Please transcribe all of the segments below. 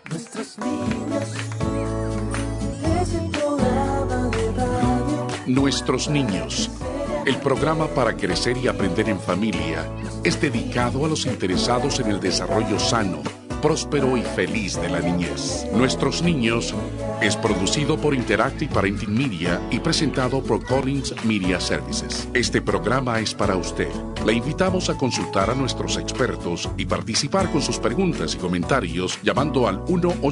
Nuestros niños, ese programa de radio. Nuestros niños, el programa para crecer y aprender en familia, es dedicado a los interesados en el desarrollo sano, próspero y feliz de la niñez. Nuestros niños es producido por Interactive Parenting Media y presentado por Collins Media Services. Este programa es para usted. Le invitamos a consultar a nuestros expertos y participar con sus preguntas y comentarios llamando al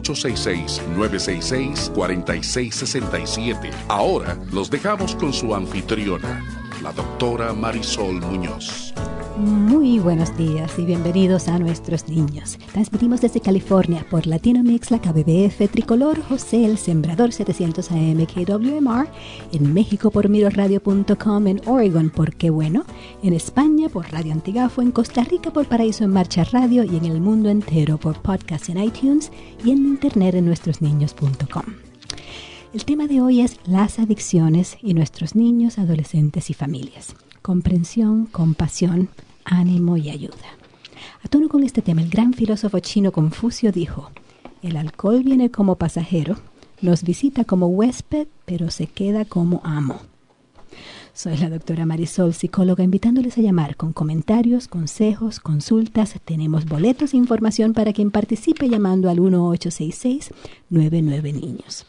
1-866-966-4667. Ahora los dejamos con su anfitriona, la doctora Marisol Muñoz. Muy buenos días y bienvenidos a Nuestros Niños. Transmitimos desde California por Latino Mix, la KBBF Tricolor, José el Sembrador 700 AM KWMR, en México por miroradio.com, en Oregon por Qué Bueno, en España por Radio Antigafo, en Costa Rica por Paraíso en Marcha Radio y en el mundo entero por podcast en iTunes y en internet en nuestrosniños.com. El tema de hoy es las adicciones y nuestros niños, adolescentes y familias. Comprensión, compasión, ánimo y ayuda. A tono con este tema, el gran filósofo chino Confucio dijo: el alcohol viene como pasajero, nos visita como huésped, pero se queda como amo. Soy la doctora Marisol, psicóloga, invitándoles a llamar con comentarios, consejos, consultas. Tenemos boletos e información para quien participe llamando al 1-866-99-Niños.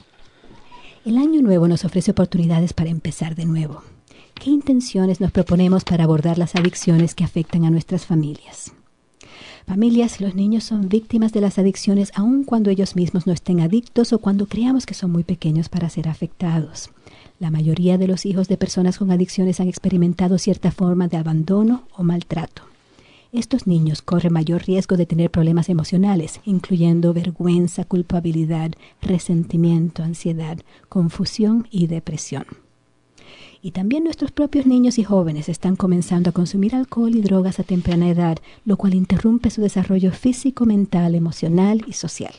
El año nuevo nos ofrece oportunidades para empezar de nuevo. ¿Qué intenciones nos proponemos para abordar las adicciones que afectan a nuestras familias? Familias, los niños son víctimas de las adicciones aun cuando ellos mismos no estén adictos o cuando creamos que son muy pequeños para ser afectados. La mayoría de los hijos de personas con adicciones han experimentado cierta forma de abandono o maltrato. Estos niños corren mayor riesgo de tener problemas emocionales, incluyendo vergüenza, culpabilidad, resentimiento, ansiedad, confusión y depresión. Y también nuestros propios niños y jóvenes están comenzando a consumir alcohol y drogas a temprana edad, lo cual interrumpe su desarrollo físico, mental, emocional y social.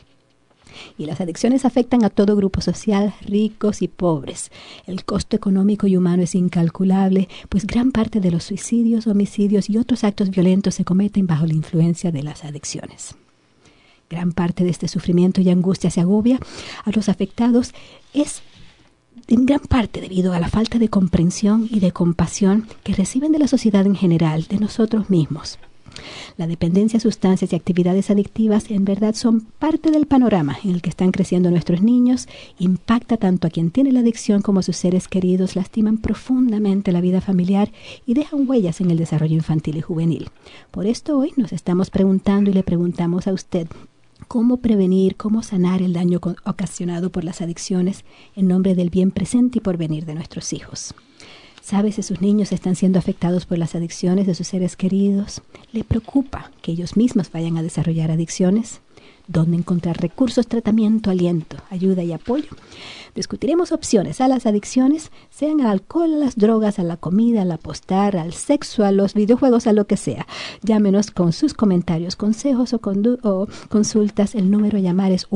Y las adicciones afectan a todo grupo social, ricos y pobres. El costo económico y humano es incalculable, pues gran parte de los suicidios, homicidios y otros actos violentos se cometen bajo la influencia de las adicciones. Gran parte de este sufrimiento y angustia se agobia a los afectados es en gran parte debido a la falta de comprensión y de compasión que reciben de la sociedad en general, de nosotros mismos. La dependencia a sustancias y actividades adictivas en verdad son parte del panorama en el que están creciendo nuestros niños, impacta tanto a quien tiene la adicción como a sus seres queridos, lastiman profundamente la vida familiar y dejan huellas en el desarrollo infantil y juvenil. Por esto hoy nos estamos preguntando y le preguntamos a usted: ¿cómo prevenir, cómo sanar el daño ocasionado por las adicciones en nombre del bien presente y porvenir de nuestros hijos? ¿Sabe si sus niños están siendo afectados por las adicciones de sus seres queridos? ¿Le preocupa que ellos mismos vayan a desarrollar adicciones? ¿Dónde encontrar recursos, tratamiento, aliento, ayuda y apoyo? Discutiremos opciones a las adicciones, sean al alcohol, a las drogas, a la comida, al apostar, al sexo, a los videojuegos, a lo que sea. Llámenos con sus comentarios, consejos o consultas. El número a llamar es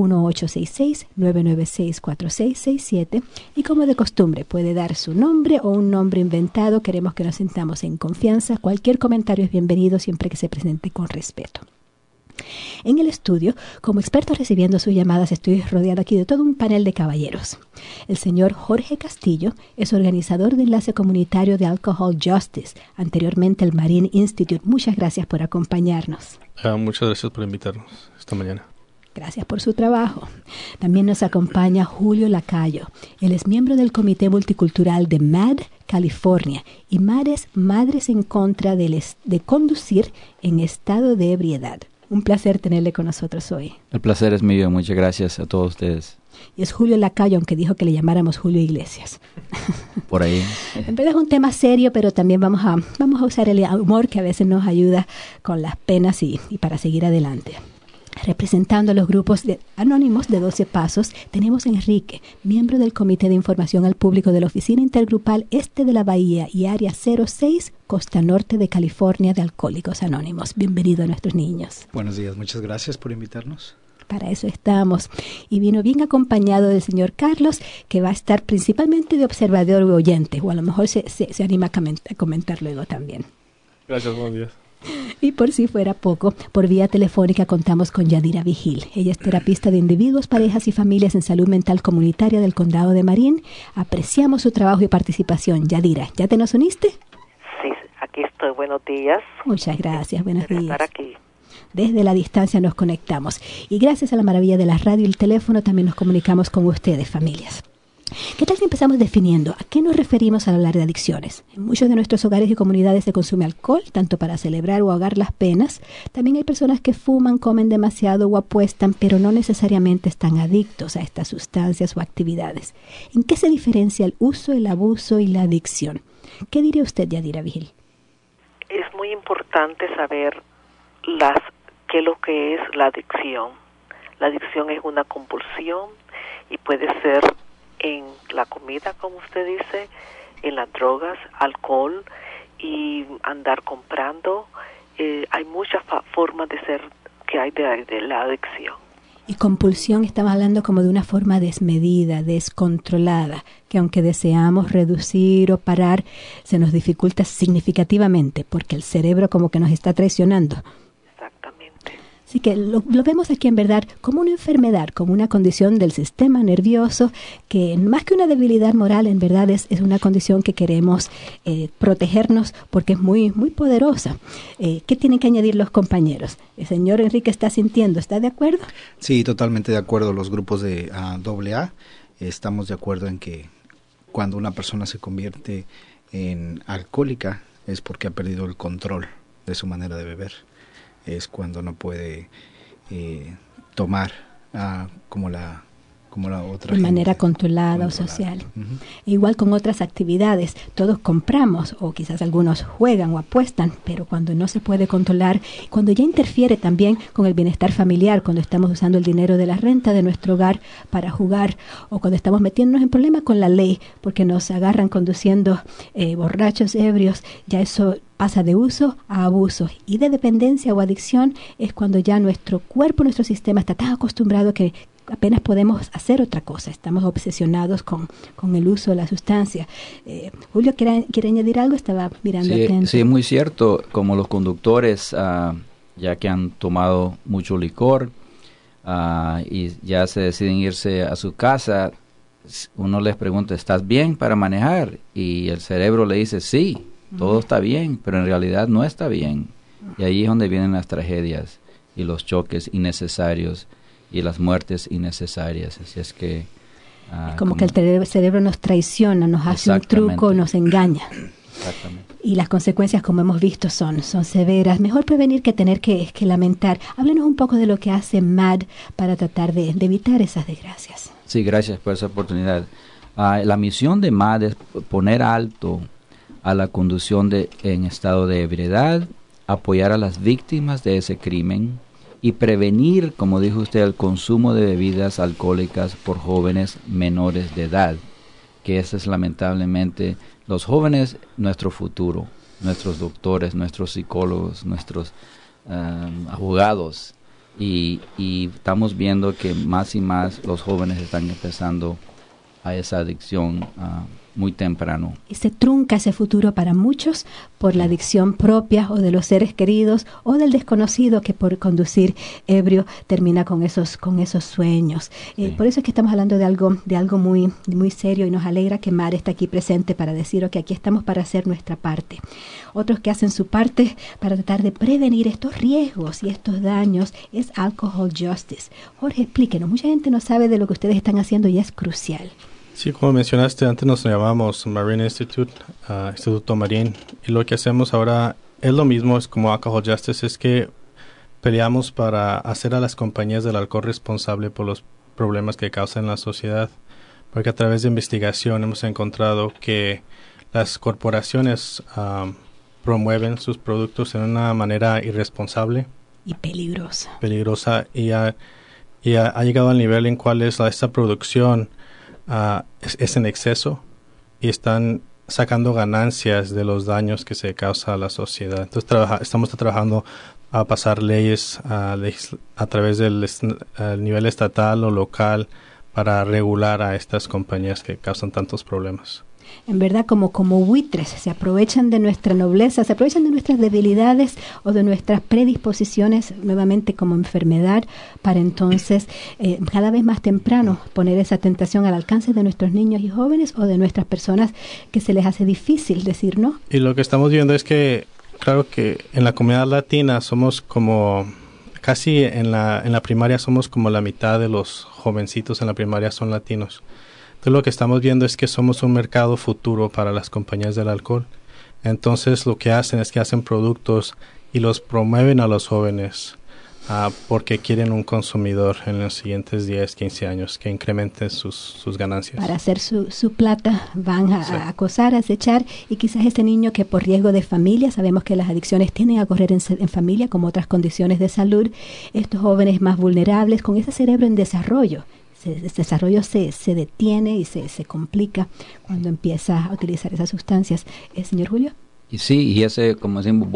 1-866-996-4667 y como de costumbre puede dar su nombre o un nombre inventado. Queremos que nos sintamos en confianza. Cualquier comentario es bienvenido siempre que se presente con respeto. En el estudio, como experto recibiendo sus llamadas, estoy rodeada aquí de todo un panel de caballeros. El señor Jorge Castillo es organizador del enlace comunitario de Alcohol Justice, anteriormente el Marine Institute. Muchas gracias por acompañarnos. Muchas gracias por invitarnos esta mañana. Gracias por su trabajo. También nos acompaña Julio Lacayo. Él es miembro del Comité Multicultural de MAD, California. Y MAD es Madres en Contra de Conducir en Estado de Ebriedad. Un placer tenerle con nosotros hoy. El placer es mío. Muchas gracias a todos ustedes. Y es Julio Lacayo, aunque dijo que le llamáramos Julio Iglesias. Por ahí. En verdad es un tema serio, pero también vamos a usar el humor que a veces nos ayuda con las penas y para seguir adelante. Representando a los grupos anónimos de 12 Pasos, tenemos a Enrique, miembro del Comité de Información al Público de la Oficina Intergrupal Este de la Bahía y Área 06, Costa Norte de California, de Alcohólicos Anónimos. Bienvenido a Nuestros Niños. Buenos días, muchas gracias por invitarnos. Para eso estamos. Y vino bien acompañado del señor Carlos, que va a estar principalmente de observador o oyente, o a lo mejor se anima a comentar luego también. Gracias, buenos días. Y por si fuera poco, por vía telefónica contamos con Yadira Vigil. Ella es terapista de individuos, parejas y familias en salud mental comunitaria del Condado de Marin. Apreciamos su trabajo y participación. Yadira, ¿ya te nos uniste? Sí, aquí estoy. Buenos días. Muchas gracias, buenos días. Estar aquí. Desde la distancia nos conectamos. Y gracias a la maravilla de la radio y el teléfono también nos comunicamos con ustedes, familias. ¿Qué tal si empezamos definiendo a qué nos referimos al hablar de adicciones? En muchos de nuestros hogares y comunidades se consume alcohol, tanto para celebrar o ahogar las penas. También hay personas que fuman, comen demasiado o apuestan, pero no necesariamente están adictos a estas sustancias o actividades. ¿En qué se diferencia el uso, el abuso y la adicción? ¿Qué diría usted, Yadira Vigil? Es muy importante saber qué es lo que es la adicción. La adicción es una compulsión y puede ser en la comida, como usted dice, en las drogas, alcohol y andar comprando. Hay muchas formas de ser que hay de la adicción. Y compulsión estamos hablando como de una forma desmedida, descontrolada, que aunque deseamos reducir o parar, se nos dificulta significativamente porque el cerebro como que nos está traicionando. Así que lo vemos aquí en verdad como una enfermedad, como una condición del sistema nervioso que más que una debilidad moral en verdad es una condición que queremos protegernos porque es muy, muy poderosa. ¿Qué tienen que añadir los compañeros? El señor Enrique está sintiendo, ¿está de acuerdo? Sí, totalmente de acuerdo. Los grupos de AA estamos de acuerdo en que cuando una persona se convierte en alcohólica es porque ha perdido el control de su manera de beber. Es cuando no puede tomar como la otra de manera gente, controlada o social. Uh-huh. Igual con otras actividades, todos compramos o quizás algunos juegan o apuestan, pero cuando no se puede controlar, cuando ya interfiere también con el bienestar familiar, cuando estamos usando el dinero de la renta de nuestro hogar para jugar o cuando estamos metiéndonos en problemas con la ley porque nos agarran conduciendo borrachos, ebrios, ya eso pasa de uso a abuso y de dependencia o adicción es cuando ya nuestro cuerpo, nuestro sistema está tan acostumbrado que apenas podemos hacer otra cosa. Estamos obsesionados con el uso de la sustancia. Julio, ¿quiere añadir algo? Estaba mirando atento. Sí, muy cierto. Como los conductores, ya que han tomado mucho licor y ya se deciden irse a su casa, uno les pregunta, ¿estás bien para manejar? Y el cerebro le dice, sí, todo está bien, pero en realidad no está bien. Y ahí es donde vienen las tragedias y los choques innecesarios y las muertes innecesarias. Así es que es como que el cerebro nos traiciona, nos hace un truco, nos engaña. Exactamente. Y las consecuencias, como hemos visto, son severas. Mejor prevenir que tener que lamentar. Háblenos un poco de lo que hace MAD para tratar de evitar esas desgracias. Sí, gracias por esa oportunidad. La misión de MAD es poner alto a la conducción en estado de ebriedad, apoyar a las víctimas de ese crimen y prevenir, como dijo usted, el consumo de bebidas alcohólicas por jóvenes menores de edad, que ese es lamentablemente los jóvenes, nuestro futuro, nuestros doctores, nuestros psicólogos, nuestros abogados, y estamos viendo que más y más los jóvenes están empezando a esa adicción muy temprano. Y se trunca ese futuro para muchos por la adicción propia o de los seres queridos o del desconocido que por conducir ebrio termina con esos sueños. Por eso es que estamos hablando de algo muy, muy serio y nos alegra que Mar está aquí presente para decir que aquí estamos para hacer nuestra parte. Otros que hacen su parte para tratar de prevenir estos riesgos y estos daños es Alcohol Justice. Jorge, explíquenos. Mucha gente no sabe de lo que ustedes están haciendo y es crucial. Sí, como mencionaste, antes nos llamábamos Marine Institute, Instituto Marín, y lo que hacemos ahora es lo mismo, es como Alcohol Justice, es que peleamos para hacer a las compañías del alcohol responsable por los problemas que causan en la sociedad, porque a través de investigación hemos encontrado que las corporaciones promueven sus productos de una manera irresponsable y peligrosa y ha llegado al nivel en cual esta producción es en exceso y están sacando ganancias de los daños que se causa a la sociedad. Entonces estamos trabajando a pasar leyes a través del nivel estatal o local para regular a estas compañías que causan tantos problemas. En verdad, como buitres, se aprovechan de nuestra nobleza, se aprovechan de nuestras debilidades o de nuestras predisposiciones, nuevamente como enfermedad, para entonces cada vez más temprano poner esa tentación al alcance de nuestros niños y jóvenes o de nuestras personas que se les hace difícil decir no. Y lo que estamos viendo es que, claro que en la comunidad latina somos como, casi en la primaria somos como la mitad de los jovencitos en la primaria son latinos. Entonces lo que estamos viendo es que somos un mercado futuro para las compañías del alcohol. Entonces lo que hacen es que hacen productos y los promueven a los jóvenes porque quieren un consumidor en los siguientes 10, 15 años que incrementen sus ganancias. Para hacer su plata van a acosar, a acechar, y quizás este niño que por riesgo de familia, sabemos que las adicciones tienden a correr en familia como otras condiciones de salud, estos jóvenes más vulnerables con ese cerebro en desarrollo. El desarrollo se detiene y se complica cuando empieza a utilizar esas sustancias. Señor Julio. Y sí, y ese, como decimos,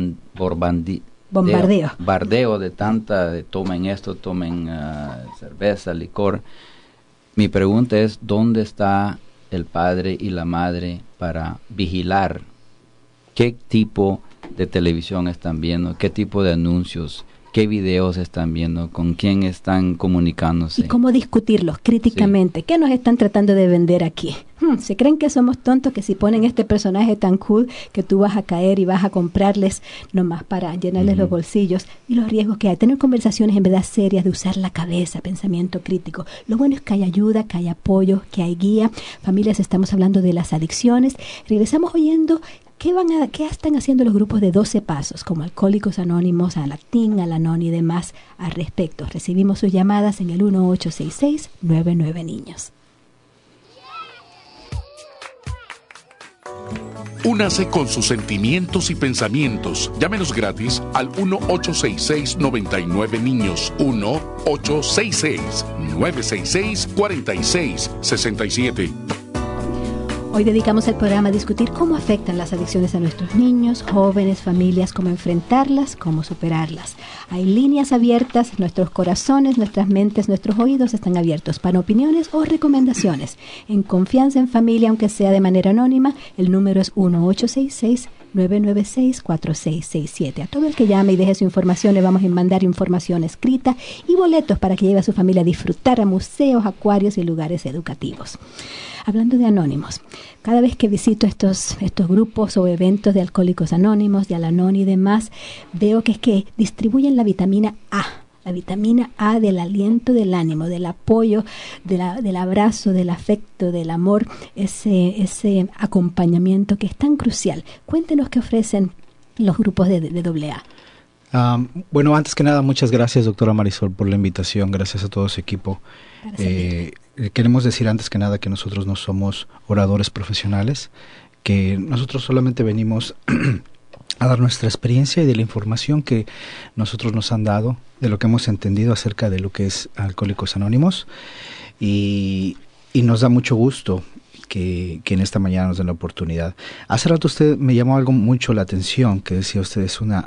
bombardeo de tomen esto, tomen cerveza, licor. Mi pregunta es, ¿dónde está el padre y la madre para vigilar qué tipo de televisión están viendo, qué tipo de anuncios, qué videos están viendo, con quién están comunicándose? Y cómo discutirlos críticamente. Sí. ¿Qué nos están tratando de vender aquí? ¿Se creen que somos tontos, que si ponen este personaje tan cool que tú vas a caer y vas a comprarles nomás para llenarles los bolsillos? Y los riesgos que hay. Tener conversaciones en verdad serias, de usar la cabeza, pensamiento crítico. Lo bueno es que hay ayuda, que hay apoyo, que hay guía. Familias, estamos hablando de las adicciones. Regresamos oyendo ¿qué están haciendo los grupos de 12 pasos, como Alcohólicos Anónimos, Alatín, Al-Anon y demás al respecto. Recibimos sus llamadas en el 1-866-99 Únase con sus sentimientos y pensamientos. Llámenos gratis al 1-866-99 1-866-966-4667. Hoy dedicamos el programa a discutir cómo afectan las adicciones a nuestros niños, jóvenes, familias, cómo enfrentarlas, cómo superarlas. Hay líneas abiertas, nuestros corazones, nuestras mentes, nuestros oídos están abiertos para opiniones o recomendaciones. En Confianza en Familia, aunque sea de manera anónima, el número es 1-866-996-4667. A todo el que llame y deje su información le vamos a mandar información escrita y boletos para que lleve a su familia a disfrutar a museos, acuarios y lugares educativos. Hablando de anónimos, cada vez que visito estos grupos o eventos de Alcohólicos Anónimos, de Al-Anon y demás, veo que es que distribuyen la vitamina A. La vitamina A del aliento, del ánimo, del apoyo, del abrazo, del afecto, del amor, ese acompañamiento que es tan crucial. Cuéntenos qué ofrecen los grupos de AA. Bueno, antes que nada, muchas gracias, doctora Marisol, por la invitación. Gracias a todo su equipo. Queremos decir antes que nada que nosotros no somos oradores profesionales, que nosotros solamente venimos a dar nuestra experiencia y de la información que nosotros nos han dado, de lo que hemos entendido acerca de lo que es Alcohólicos Anónimos, y nos da mucho gusto que en esta mañana nos den la oportunidad. Hace rato usted me llamó algo mucho la atención, que decía usted es una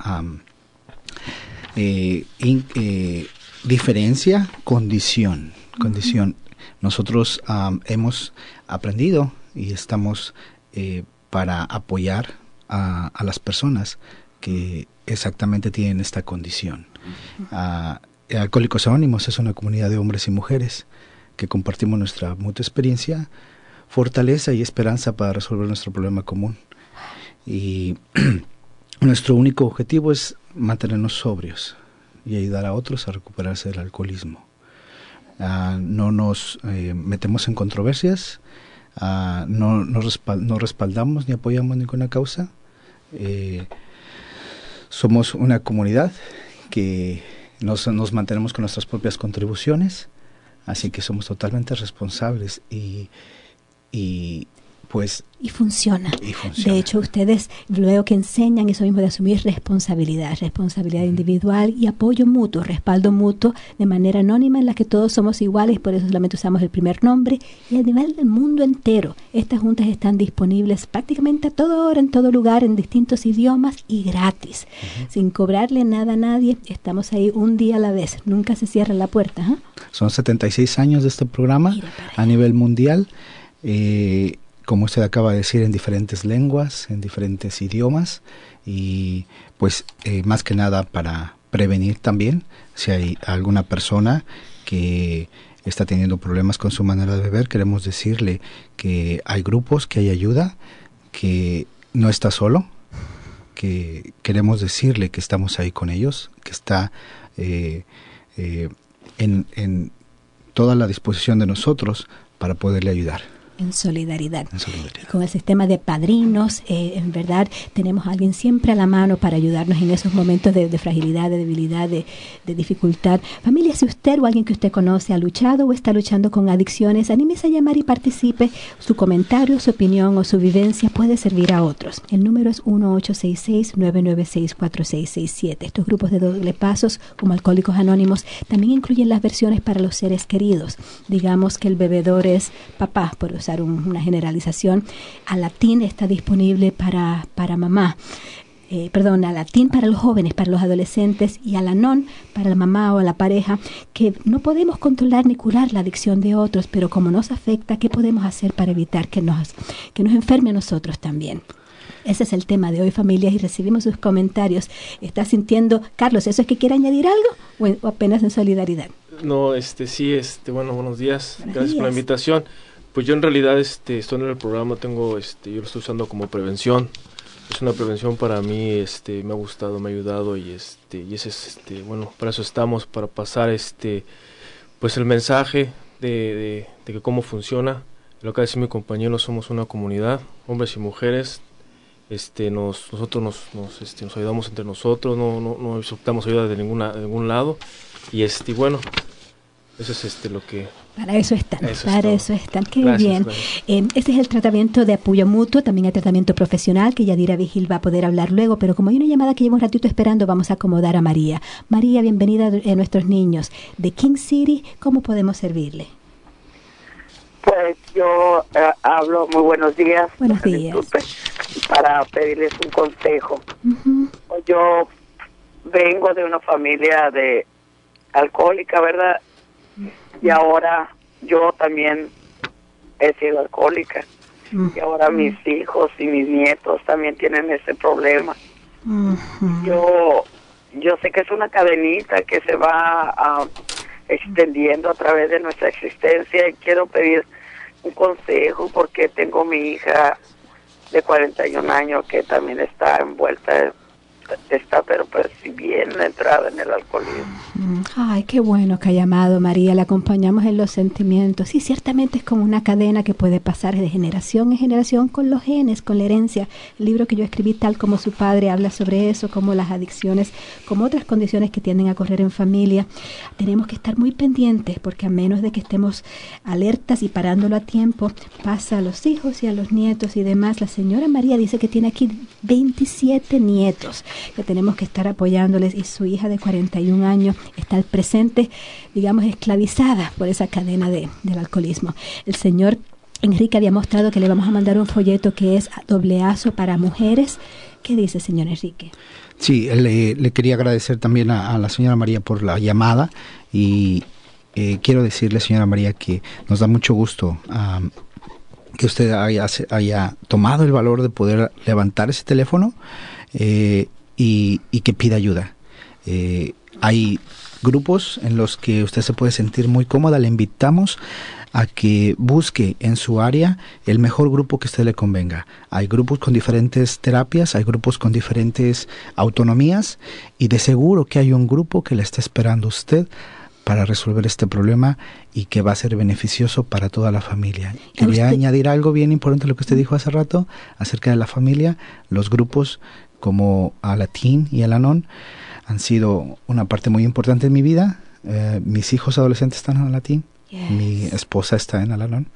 diferencia, condición. Nosotros hemos aprendido y estamos para apoyar a las personas que exactamente tienen esta condición. Alcohólicos Anónimos es una comunidad de hombres y mujeres que compartimos nuestra mutua experiencia, fortaleza y esperanza para resolver nuestro problema común. Y nuestro único objetivo es mantenernos sobrios y ayudar a otros a recuperarse del alcoholismo. No nos metemos en controversias, no respaldamos ni apoyamos ninguna causa. Somos una comunidad que nos mantenemos con nuestras propias contribuciones, así que somos totalmente responsables y funciona. De hecho, ustedes luego que enseñan eso mismo de asumir responsabilidad individual y apoyo mutuo, respaldo mutuo de manera anónima en la que todos somos iguales, por eso solamente usamos el primer nombre, y a nivel del mundo entero. Estas juntas están disponibles prácticamente a toda hora, en todo lugar, en distintos idiomas y gratis, sin cobrarle nada a nadie. Estamos ahí un día a la vez, nunca se cierra la puerta. Son 76 años de este programa a nivel mundial. como usted acaba de decir, en diferentes lenguas, en diferentes idiomas, y pues más que nada para prevenir también, si hay alguna persona que está teniendo problemas con su manera de beber, queremos decirle que hay grupos, que hay ayuda, que no está solo, que queremos decirle que estamos ahí con ellos, que está en toda la disposición de nosotros para poderle ayudar. En solidaridad. Y con el sistema de padrinos, en verdad, tenemos a alguien siempre a la mano para ayudarnos en esos momentos de fragilidad, de debilidad, de dificultad. Familia, si usted o alguien que usted conoce ha luchado o está luchando con adicciones, anímese a llamar y participe. Su comentario, su opinión o su vivencia puede servir a otros. El número es 1-866-996-4667. Estos grupos de doble pasos, como Alcohólicos Anónimos, también incluyen las versiones para los seres queridos. Digamos que el bebedor es papá, por usar una generalización. Alatín está disponible para mamá. Alatín para los jóvenes, para los adolescentes, y Al-Anon para la mamá o la pareja, que no podemos controlar ni curar la adicción de otros, pero como nos afecta, ¿qué podemos hacer para evitar que nos enferme a nosotros también? Ese es el tema de hoy, familias, y recibimos sus comentarios. ¿Está sintiendo, Carlos, eso es que quiere añadir algo o apenas en solidaridad? No, sí, bueno, buenos días. Gracias por la invitación. Pues yo en realidad estoy en el programa, yo lo estoy usando como prevención. Es una prevención para mí, me ha gustado, me ha ayudado, y ese es bueno, para eso estamos, para pasar pues el mensaje de que cómo funciona. Lo que decía mi compañero, somos una comunidad, hombres y mujeres. Nosotros nos ayudamos entre nosotros, no aceptamos ayuda de ningún lado, y bueno, eso es lo que... Para eso están. Qué gracias, bien. Gracias. Este es el tratamiento de apoyo mutuo, también el tratamiento profesional, que Yadira Vigil va a poder hablar luego, pero como hay una llamada que lleva un ratito esperando, vamos a acomodar a María. María, bienvenida a nuestros niños de King City. ¿Cómo podemos servirle? Pues yo hablo, muy buenos días. Buenos días. Disculpe, para pedirles un consejo. Uh-huh. Yo vengo de una familia de alcohólica, ¿verdad? Y ahora yo también he sido alcohólica. Uh-huh. Y ahora mis hijos y mis nietos también tienen ese problema. Uh-huh. Yo sé que es una cadenita que se va extendiendo a través de nuestra existencia, y quiero pedir un consejo porque tengo mi hija de 41 años que también está envuelta, pero pues si bien entrada en el alcoholismo. Ay, qué bueno que ha llamado, María. Le acompañamos en los sentimientos. Sí, ciertamente es como una cadena que puede pasar de generación en generación con los genes, con la herencia. El libro que yo escribí, Tal como su padre, habla sobre eso, como las adicciones, como otras condiciones que tienden a correr en familia. Tenemos que estar muy pendientes, porque a menos de que estemos alertas y parándolo a tiempo, pasa a los hijos y a los nietos y demás. La señora María dice que tiene aquí 27 nietos que tenemos que estar apoyándoles, y su hija de 41 años está al presente, digamos, esclavizada por esa cadena del alcoholismo. El señor Enrique había mostrado que le vamos a mandar un folleto que es dobleazo para mujeres. ¿Qué dice, señor Enrique? Sí, le quería agradecer también a la señora María por la llamada, y quiero decirle, señora María, que nos da mucho gusto que usted haya tomado el valor de poder levantar ese teléfono y que pida ayuda. Hay grupos en los que usted se puede sentir muy cómoda. Le invitamos a que busque en su área el mejor grupo que a usted le convenga. Hay grupos con diferentes terapias, hay grupos con diferentes autonomías, y de seguro que hay un grupo que le está esperando a usted para resolver este problema y que va a ser beneficioso para toda la familia. Quería añadir algo bien importante a lo que usted dijo hace rato acerca de la familia. Los grupos como Alatín y Al-Anon han sido una parte muy importante de mi vida. Mis hijos adolescentes están en Alatín. Yes. Mi esposa está en Al-Anon.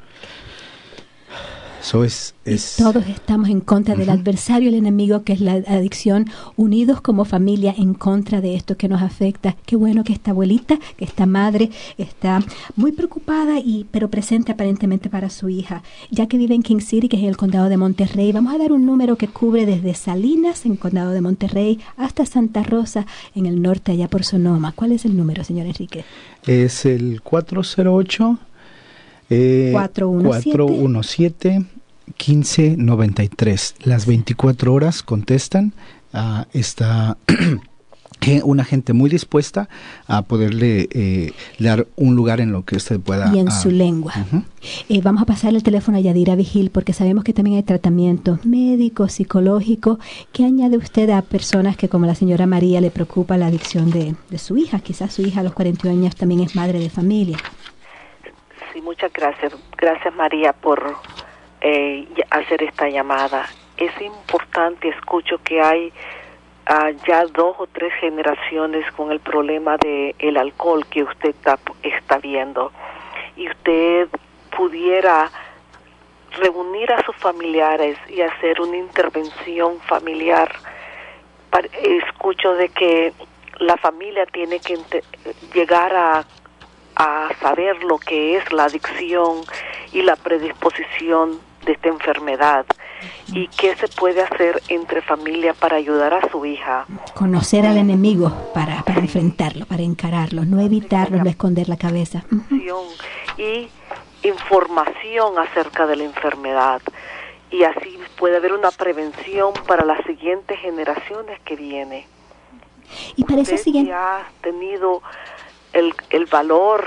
Todos estamos en contra del adversario, el enemigo, que es la adicción, unidos como familia en contra de esto que nos afecta. Qué bueno que esta abuelita, que esta madre, está muy preocupada pero presente aparentemente para su hija. Ya que vive en King City, que es en el condado de Monterrey, vamos a dar un número que cubre desde Salinas, en el condado de Monterrey, hasta Santa Rosa, en el norte, allá por Sonoma. ¿Cuál es el número, señor Enrique? Es el 408 417 1593. Las 24 horas contestan. Está una gente muy dispuesta a poderle dar un lugar en lo que usted pueda. Y en su lengua. Vamos a pasar el teléfono a Yadira Vigil, porque sabemos que también hay tratamiento médico, psicológico. ¿Qué añade usted a personas que, como la señora María, le preocupa la adicción de su hija? Quizás su hija a los 41 años también es madre de familia. Sí, muchas gracias. Gracias, María, por hacer esta llamada. Es importante, escucho que hay ya 2 o 3 generaciones con el problema del alcohol que usted está viendo, y usted pudiera reunir a sus familiares y hacer una intervención familiar. Escucho de que la familia tiene que llegar a saber lo que es la adicción y la predisposición de esta enfermedad, y qué se puede hacer entre familia para ayudar a su hija. Conocer al enemigo para enfrentarlo, para encararlo, no evitarlo, no esconder la cabeza. Y información acerca de la enfermedad, y así puede haber una prevención para las siguientes generaciones que vienen. Y para ese siguiente... ha tenido el valor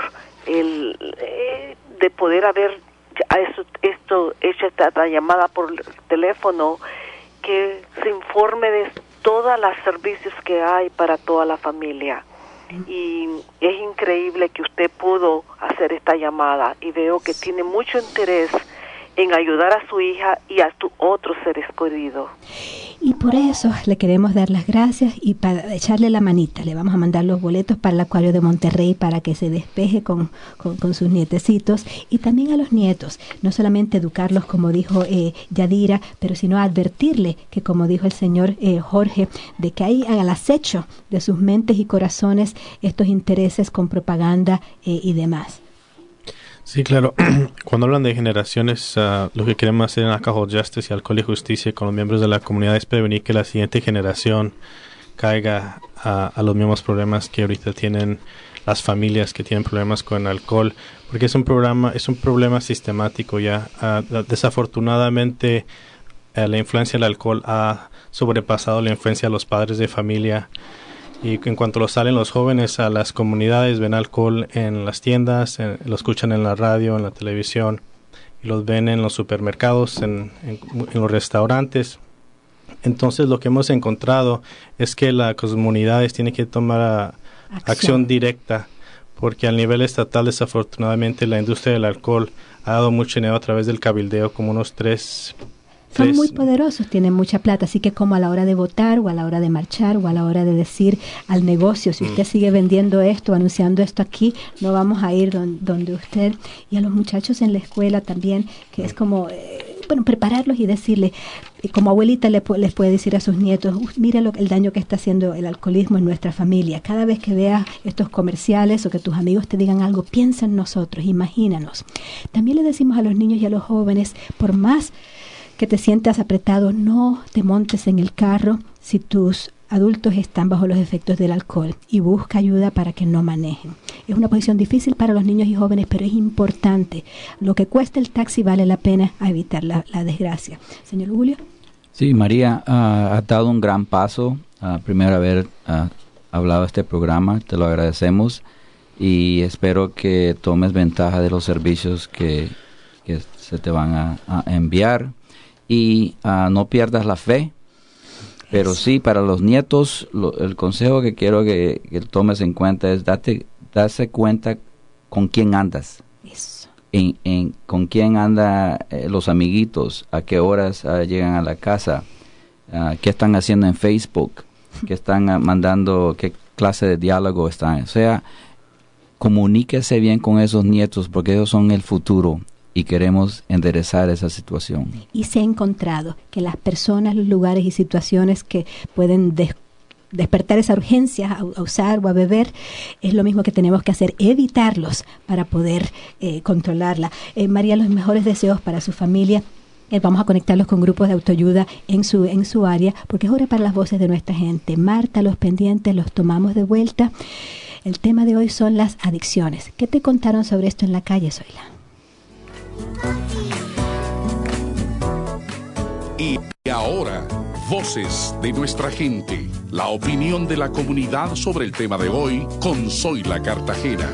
de poder haber hecho esta llamada por teléfono, que se informe de todos los servicios que hay para toda la familia. Y es increíble que usted pudo hacer esta llamada, y veo que tiene mucho interés en ayudar a su hija y a tu otro ser querido. Y por eso le queremos dar las gracias, y para echarle la manita le vamos a mandar los boletos para el Acuario de Monterrey para que se despeje con sus nietecitos, y también a los nietos, no solamente educarlos como dijo Yadira, pero sino advertirle que, como dijo el señor Jorge, de que hay al acecho de sus mentes y corazones estos intereses con propaganda y demás. Sí, claro. Cuando hablan de generaciones, lo que queremos hacer en Alcohol Justice y Alcohol y Justicia con los miembros de la comunidad es prevenir que la siguiente generación caiga a los mismos problemas que ahorita tienen las familias que tienen problemas con el alcohol, porque es un problema sistemático ya. Desafortunadamente, la influencia del alcohol ha sobrepasado la influencia de los padres de familia. Y en cuanto lo salen los jóvenes a las comunidades, ven alcohol en las tiendas, lo escuchan en la radio, en la televisión, y los ven en los supermercados, en los restaurantes. Entonces lo que hemos encontrado es que las comunidades tienen que tomar acción directa, porque al nivel estatal, desafortunadamente, la industria del alcohol ha dado mucho dinero a través del cabildeo, como unos 3... Son muy poderosos, tienen mucha plata, así que como a la hora de votar o a la hora de marchar o a la hora de decir al negocio, si usted sigue vendiendo esto, anunciando esto aquí, no vamos a ir donde usted. Y a los muchachos en la escuela también, que es como, prepararlos y decirle, como abuelita les puede decir a sus nietos, mira el daño que está haciendo el alcoholismo en nuestra familia. Cada vez que veas estos comerciales o que tus amigos te digan algo, piensa en nosotros, imagínanos. También le decimos a los niños y a los jóvenes, por más que te sientas apretado, no te montes en el carro si tus adultos están bajo los efectos del alcohol, y busca ayuda para que no manejen. Es una posición difícil para los niños y jóvenes, pero es importante. Lo que cuesta el taxi vale la pena a evitar la desgracia. Señor Julio. Sí, María, ha dado un gran paso. Primero haber hablado de este programa, te lo agradecemos, y espero que tomes ventaja de los servicios que se te van a enviar. Y no pierdas la fe, pero sí, para los nietos, el consejo que quiero que tomes en cuenta es darse cuenta con quién andas. Eso. Con quién andan los amiguitos, a qué horas llegan a la casa, qué están haciendo en Facebook, qué están mandando, qué clase de diálogo están. O sea, comuníquese bien con esos nietos, porque ellos son el futuro. Y queremos enderezar esa situación. Y se ha encontrado que las personas, los lugares y situaciones que pueden despertar esa urgencia a usar o a beber, es lo mismo que tenemos que hacer, evitarlos para poder controlarla. María, los mejores deseos para su familia. Vamos a conectarlos con grupos de autoayuda en su área, porque es hora para las voces de nuestra gente. Marta, los pendientes, los tomamos de vuelta. El tema de hoy son las adicciones. ¿Qué te contaron sobre esto en la calle, Zoila? Y ahora, voces de nuestra gente, la opinión de la comunidad sobre el tema de hoy con Zoila Cartagena.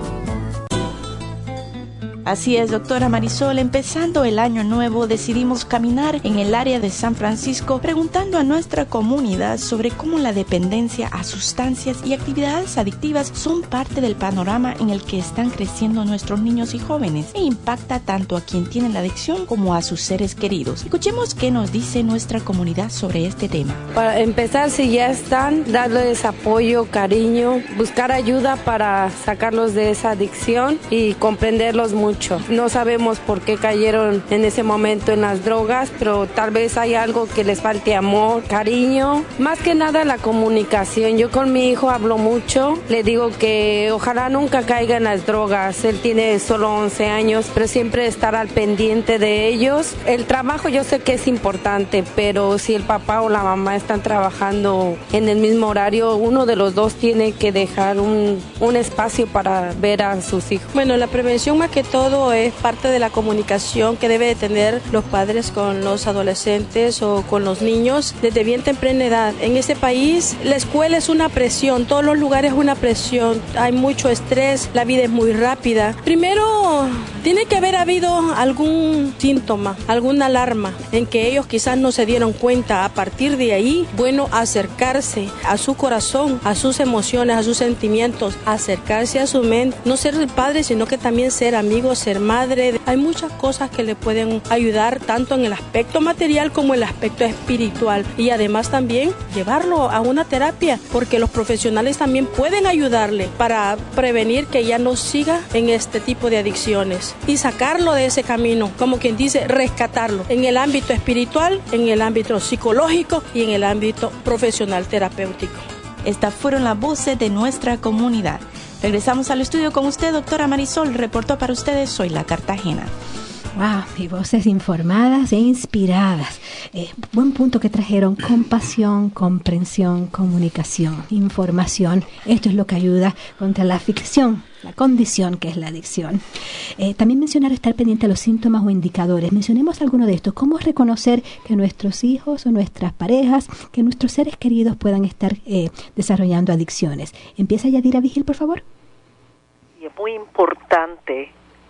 Así es, doctora Marisol, empezando el año nuevo decidimos caminar en el área de San Francisco preguntando a nuestra comunidad sobre cómo la dependencia a sustancias y actividades adictivas son parte del panorama en el que están creciendo nuestros niños y jóvenes e impacta tanto a quien tiene la adicción como a sus seres queridos. Escuchemos qué nos dice nuestra comunidad sobre este tema. Para empezar, si ya están, darles apoyo, cariño, buscar ayuda para sacarlos de esa adicción y comprenderlos mucho. No sabemos por qué cayeron en ese momento en las drogas, pero tal vez hay algo que les falte amor, cariño. Más que nada la comunicación. Yo con mi hijo hablo mucho. Le digo que ojalá nunca caiga en las drogas. Él tiene solo 11 años, pero siempre estar al pendiente de ellos. El trabajo yo sé que es importante, pero si el papá o la mamá están trabajando en el mismo horario, uno de los dos tiene que dejar un espacio para ver a sus hijos. Bueno, la prevención más que todo es parte de la comunicación que debe de tener los padres con los adolescentes o con los niños desde bien temprana edad. En este país la escuela es una presión, todos los lugares es una presión, hay mucho estrés, la vida es muy rápida. Primero tiene que haber habido algún síntoma, alguna alarma en que ellos quizás no se dieron cuenta. A partir de ahí, bueno, acercarse a su corazón, a sus emociones, a sus sentimientos, acercarse a su mente, no ser el padre, sino que también ser amigo, ser madre. Hay muchas cosas que le pueden ayudar tanto en el aspecto material como en el aspecto espiritual, y además también llevarlo a una terapia, porque los profesionales también pueden ayudarle para prevenir que ya no siga en este tipo de adicciones y sacarlo de ese camino, como quien dice, rescatarlo en el ámbito espiritual, en el ámbito psicológico y en el ámbito profesional terapéutico. Estas fueron las voces de nuestra comunidad. Regresamos al estudio con usted, doctora Marisol. Reportó para ustedes Zoila Cartagena. Wow, y voces informadas e inspiradas. Buen punto que trajeron: compasión, comprensión, comunicación, información. Esto es lo que ayuda contra la aflicción, la condición que es la adicción. También mencionar estar pendiente a los síntomas o indicadores. Mencionemos alguno de estos. ¿Cómo reconocer que nuestros hijos o nuestras parejas, que nuestros seres queridos puedan estar desarrollando adicciones? Empieza Yadira Vigil, por favor. Y es muy importante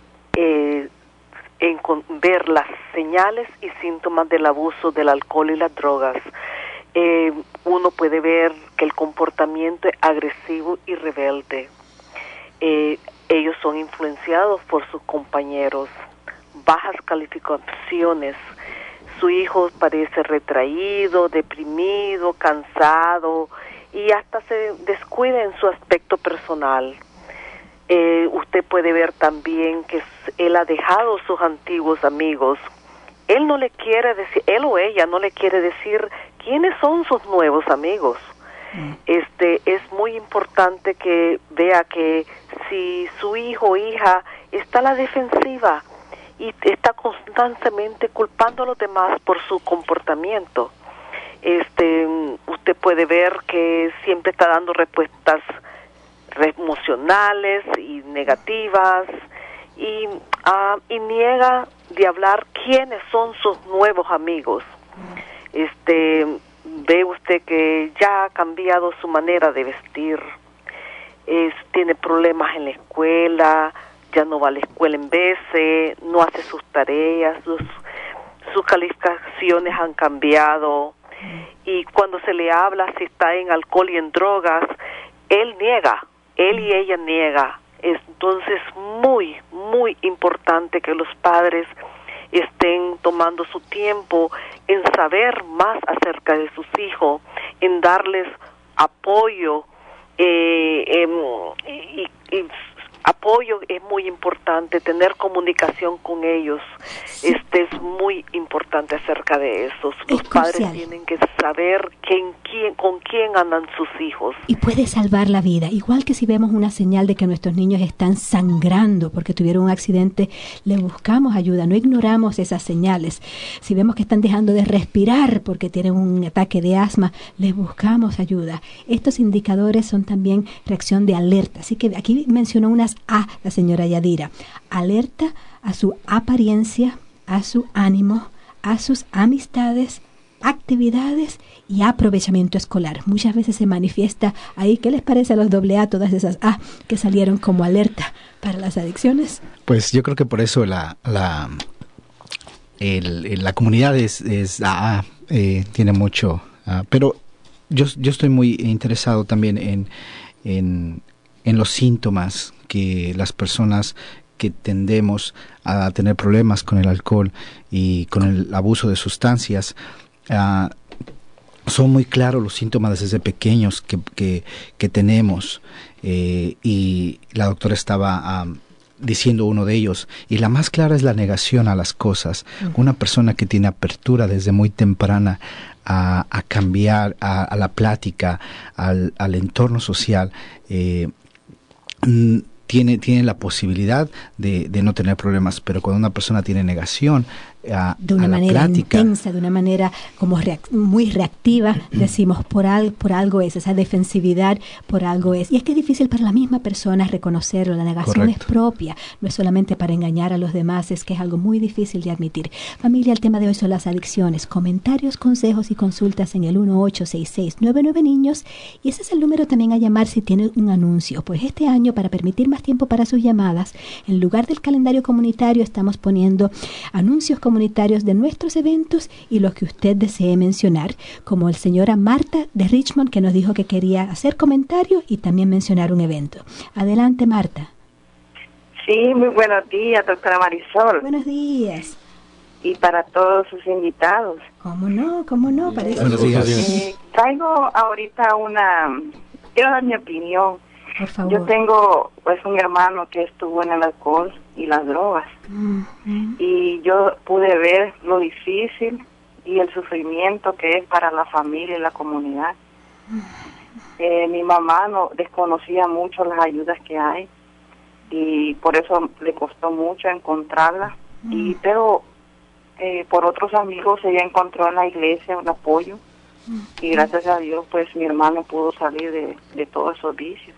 ver las señales y síntomas del abuso del alcohol y las drogas. Uno puede ver que el comportamiento es agresivo y rebelde. Ellos son influenciados por sus compañeros, bajas calificaciones. Su hijo parece retraído, deprimido, cansado y hasta se descuida en su aspecto personal. Usted puede ver también que él ha dejado sus antiguos amigos. Él no le quiere decir, él o ella no le quiere decir quiénes son sus nuevos amigos. Es muy importante que vea que si su hijo o hija está a la defensiva y está constantemente culpando a los demás por su comportamiento, usted puede ver que siempre está dando respuestas emocionales y negativas y niega de hablar quiénes son sus nuevos amigos. Ve usted que ya ha cambiado su manera de vestir, tiene problemas en la escuela, ya no va a la escuela en veces, no hace sus tareas, sus calificaciones han cambiado, y cuando se le habla si está en alcohol y en drogas, él niega, él y ella niega. Entonces muy, muy importante que los padres estén tomando su tiempo en saber más acerca de sus hijos, en darles apoyo, y apoyo es muy importante, tener comunicación con ellos. Sí. Es muy importante acerca de eso. Los padres tienen que saber con quién andan sus hijos. Y puede salvar la vida. Igual que si vemos una señal de que nuestros niños están sangrando porque tuvieron un accidente, le buscamos ayuda, no ignoramos esas señales. Si vemos que están dejando de respirar porque tienen un ataque de asma, les buscamos ayuda. Estos indicadores son también reacción de alerta. Así que aquí mencionó unas A la señora Yadira. Alerta a su apariencia, a su ánimo, a sus amistades, actividades y aprovechamiento escolar. Muchas veces se manifiesta ahí. ¿Qué les parece a los AA todas esas A que salieron como alerta para las adicciones? Pues yo creo que por eso la comunidad es AA, tiene mucho, pero yo estoy muy interesado también en los síntomas que las personas que tendemos a tener problemas con el alcohol y con el abuso de sustancias. Son muy claros los síntomas desde pequeños que tenemos, y la doctora estaba diciendo uno de ellos, y la más clara es la negación a las cosas. Una persona que tiene apertura desde muy temprana a cambiar, a la plática, al entorno social, tiene la posibilidad de no tener problemas. Pero cuando una persona tiene negación de una manera intensa, de una manera como muy reactiva, decimos por algo es, esa defensividad por algo es. Y es que es difícil para la misma persona reconocerlo. La negación Correcto. es propia, no es solamente para engañar a los demás, es que es algo muy difícil de admitir. Familia, el tema de hoy son las adicciones. Comentarios, consejos y consultas en el 1-866-99-Niños, y ese es el número también a llamar si tiene un anuncio. Pues este año, para permitir más tiempo para sus llamadas, en lugar del calendario comunitario estamos poniendo anuncios comunitarios de nuestros eventos y los que usted desee mencionar, como el señora Marta de Richmond, que nos dijo que quería hacer comentarios y también mencionar un evento. Adelante, Marta. Sí, muy buenos días, doctora Marisol. Buenos días. Y para todos sus invitados. ¿Cómo no? Parece. Buenos días. Traigo ahorita quiero dar mi opinión. Por favor. Yo tengo pues un hermano que estuvo en el alcohol y las drogas, y yo pude ver lo difícil y el sufrimiento que es para la familia y la comunidad. Mi mamá no desconocía mucho las ayudas que hay, y por eso le costó mucho encontrarlas, pero por otros amigos ella encontró en la iglesia un apoyo, y gracias a Dios pues mi hermano pudo salir de todos esos vicios.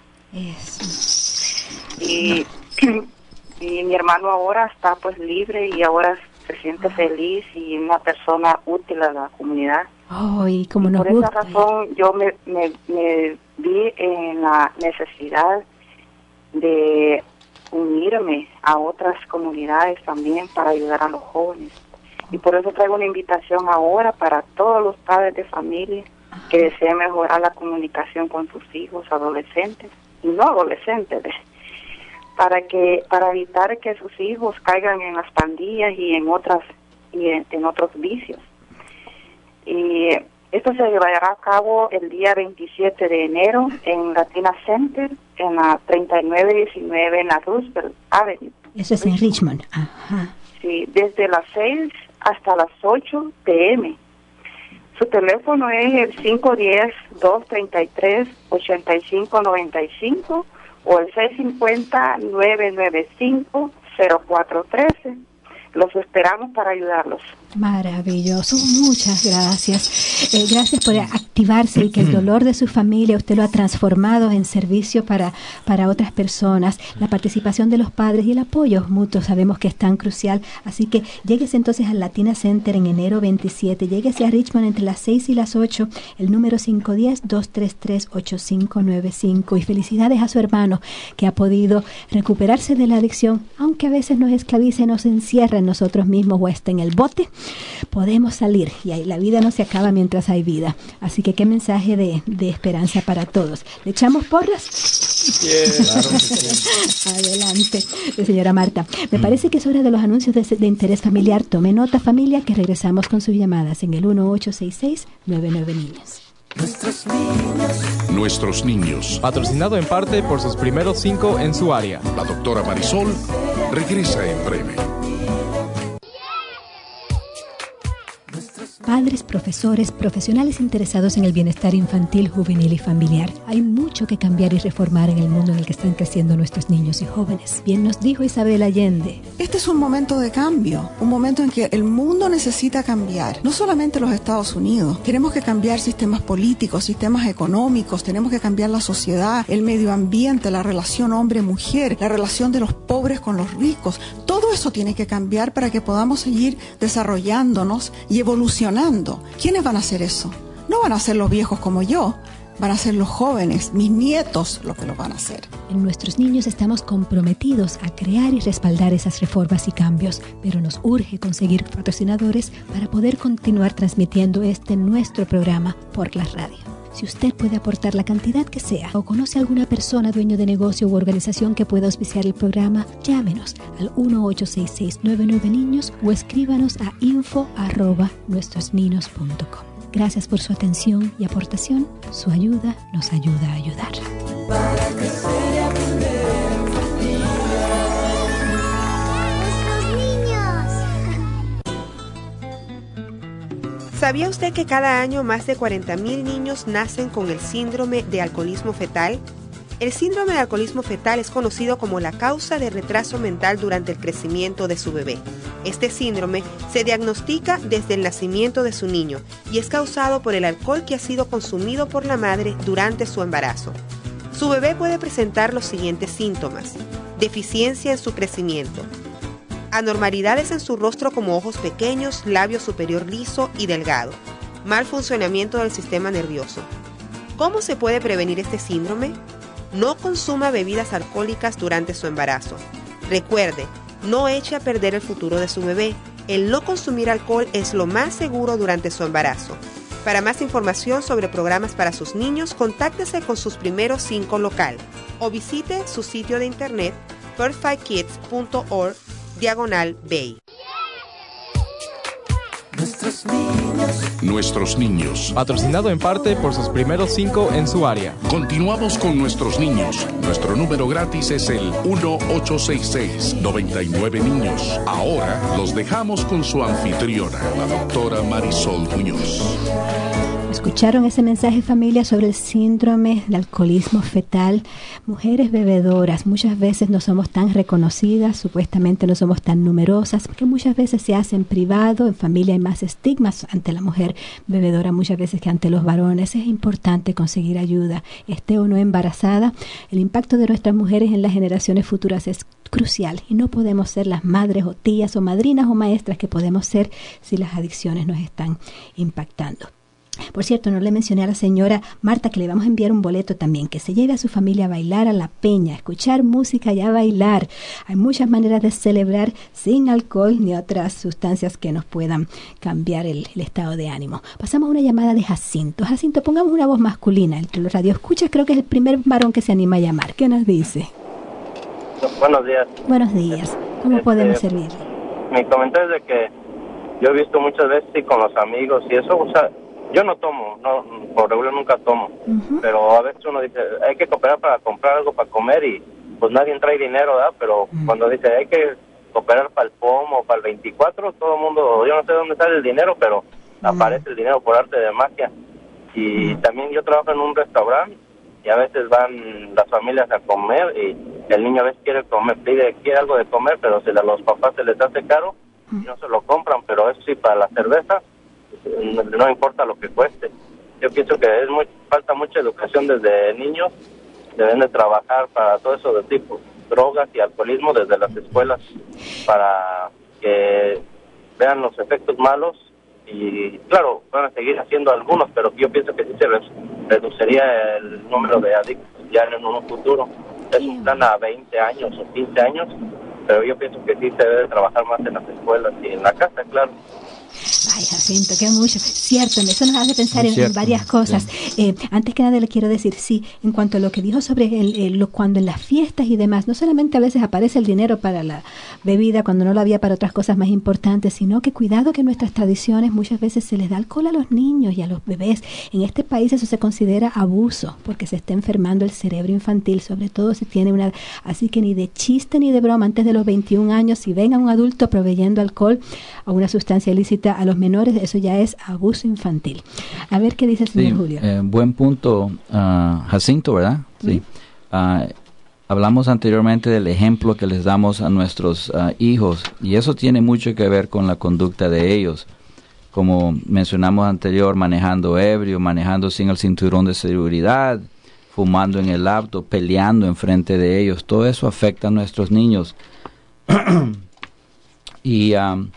Y mi hermano ahora está pues libre, y ahora se siente feliz y una persona útil a la comunidad. Y como nos por gusta. esa razón yo me vi en la necesidad de unirme a otras comunidades también para ayudar a los jóvenes. Y por eso traigo una invitación ahora para todos los padres de familia que deseen mejorar la comunicación con sus hijos, adolescentes y no adolescentes, para evitar que sus hijos caigan en las pandillas y en otros vicios. Y esto se llevará a cabo el día 27 de enero en Latina Center, en la 3919 en la Roosevelt Avenue. Eso es en Richmond. Ajá. Sí, desde las 6 hasta las 8 p.m. Su teléfono es el 510-233-8595 o el 650-995-0413. Los esperamos para ayudarlos. Maravilloso, muchas gracias. Gracias por activarse y que el dolor de su familia usted lo ha transformado en servicio para otras personas. La participación de los padres y el apoyo mutuo sabemos que es tan crucial. Así que lléguese entonces al Latina Center en enero 27. Lléguese a Richmond entre las 6 y las 8, el número 510-233-8595. Y felicidades a su hermano que ha podido recuperarse de la adicción, aunque a veces nos esclaviza y nos encierra en nosotros mismos o está en el bote. Podemos salir y ahí la vida no se acaba mientras hay vida. Así que qué mensaje de esperanza para todos. ¿Le echamos porras? Claro. Adelante, señora Marta. Me parece que es hora de los anuncios de interés familiar. Tome nota, familia, que regresamos con sus llamadas en el 1-866-99-Niños. Nuestros niños. Patrocinado en parte por sus primeros 5 en su área. La doctora Marisol regresa en breve. Padres, profesores, profesionales interesados en el bienestar infantil, juvenil y familiar. Hay mucho que cambiar y reformar en el mundo en el que están creciendo nuestros niños y jóvenes. Bien nos dijo Isabel Allende. Este es un momento de cambio, un momento en que el mundo necesita cambiar. No solamente los Estados Unidos. Tenemos que cambiar sistemas políticos, sistemas económicos, tenemos que cambiar la sociedad, el medio ambiente, la relación hombre-mujer, la relación de los pobres con los ricos. Todo eso tiene que cambiar para que podamos seguir desarrollándonos y evolucionando. ¿Quiénes van a hacer eso? No van a ser los viejos como yo, van a ser los jóvenes, mis nietos los que lo van a hacer. En nuestros niños estamos comprometidos a crear y respaldar esas reformas y cambios, pero nos urge conseguir patrocinadores para poder continuar transmitiendo nuestro programa por la radio. Si usted puede aportar la cantidad que sea o conoce a alguna persona, dueño de negocio u organización que pueda auspiciar el programa, llámenos al 1-866-99-Niños o escríbanos a info@nuestrosninos.com. Gracias por su atención y aportación. Su ayuda nos ayuda a ayudar. Para crecer y aprender en familia. ¿Sabía usted que cada año más de 40.000 niños nacen con el síndrome de alcoholismo fetal? El síndrome de alcoholismo fetal es conocido como la causa de retraso mental durante el crecimiento de su bebé. Este síndrome se diagnostica desde el nacimiento de su niño y es causado por el alcohol que ha sido consumido por la madre durante su embarazo. Su bebé puede presentar los siguientes síntomas: deficiencia en su crecimiento, anormalidades en su rostro como ojos pequeños, labio superior liso y delgado, mal funcionamiento del sistema nervioso. ¿Cómo se puede prevenir este síndrome? No consuma bebidas alcohólicas durante su embarazo. Recuerde, no eche a perder el futuro de su bebé. El no consumir alcohol es lo más seguro durante su embarazo. Para más información sobre programas para sus niños, contáctese con sus primeros 5 local o visite su sitio de internet perfectkids.org/bay. Nuestros niños. Patrocinado en parte por sus primeros 5 en su área. Continuamos con Nuestros Niños. Nuestro número gratis es el 1-866-99 Niños. Ahora los dejamos con su anfitriona, la doctora Marisol Muñoz. ¿Escucharon ese mensaje, familia, sobre el síndrome de alcoholismo fetal? Mujeres bebedoras muchas veces no somos tan reconocidas, supuestamente no somos tan numerosas, porque muchas veces se hace en privado, en familia hay más estigmas ante la mujer bebedora muchas veces que ante los varones. Es importante conseguir ayuda, esté o no embarazada. El impacto de nuestras mujeres en las generaciones futuras es crucial y no podemos ser las madres o tías o madrinas o maestras que podemos ser si las adicciones nos están impactando. Por cierto, no le mencioné a la señora Marta que le vamos a enviar un boleto también, que se lleve a su familia a bailar a la peña, a escuchar música y a bailar. Hay muchas maneras de celebrar sin alcohol ni otras sustancias que nos puedan cambiar el estado de ánimo. Pasamos a una llamada de Jacinto. Jacinto, pongamos una voz masculina. Entre los radioescuchas creo que es el primer varón que se anima a llamar. ¿Qué nos dice? Buenos días. Buenos días. ¿Cómo podemos servir? Mi comentario es de que yo he visto muchas veces y con los amigos y eso, o sea, yo no tomo, no, por regular nunca tomo, pero a veces uno dice, hay que cooperar para comprar algo para comer y pues nadie trae dinero, ¿verdad? Pero cuando dice, hay que cooperar para el POMO, para el 24, todo el mundo, yo no sé dónde sale el dinero, pero aparece el dinero por arte de magia. Y también yo trabajo en un restaurante y a veces van las familias a comer y el niño a veces quiere comer, quiere algo de comer, pero si a los papás se les hace caro y no se lo compran, pero eso sí, para la cerveza no importa lo que cueste. Yo pienso que falta mucha educación desde niños, deben de trabajar para todo eso de tipo drogas y alcoholismo desde las escuelas para que vean los efectos malos y claro, van a seguir haciendo algunos, pero yo pienso que sí se reduciría el número de adictos ya en un futuro. Es un plan a 20 años o 15 años, pero yo pienso que sí se debe trabajar más en las escuelas y en la casa, claro. Ay, Jacinto, qué mucho. Cierto, eso nos hace pensar en varias cosas. Antes que nada le quiero decir, sí, en cuanto a lo que dijo sobre cuando en las fiestas y demás, no solamente a veces aparece el dinero para la bebida cuando no lo había para otras cosas más importantes, sino que cuidado que en nuestras tradiciones muchas veces se les da alcohol a los niños y a los bebés. En este país eso se considera abuso, porque se está enfermando el cerebro infantil, sobre todo si tiene así que ni de chiste ni de broma, antes de los 21 años, si ven a un adulto proveyendo alcohol o una sustancia ilícita visita a los menores, eso ya es abuso infantil. A ver qué dice el señor Julio. Buen punto, Jacinto, ¿verdad? Sí. Hablamos anteriormente del ejemplo que les damos a nuestros hijos, y eso tiene mucho que ver con la conducta de ellos. Como mencionamos anterior, manejando ebrio, manejando sin el cinturón de seguridad, fumando en el auto, peleando enfrente de ellos. Todo eso afecta a nuestros niños. Y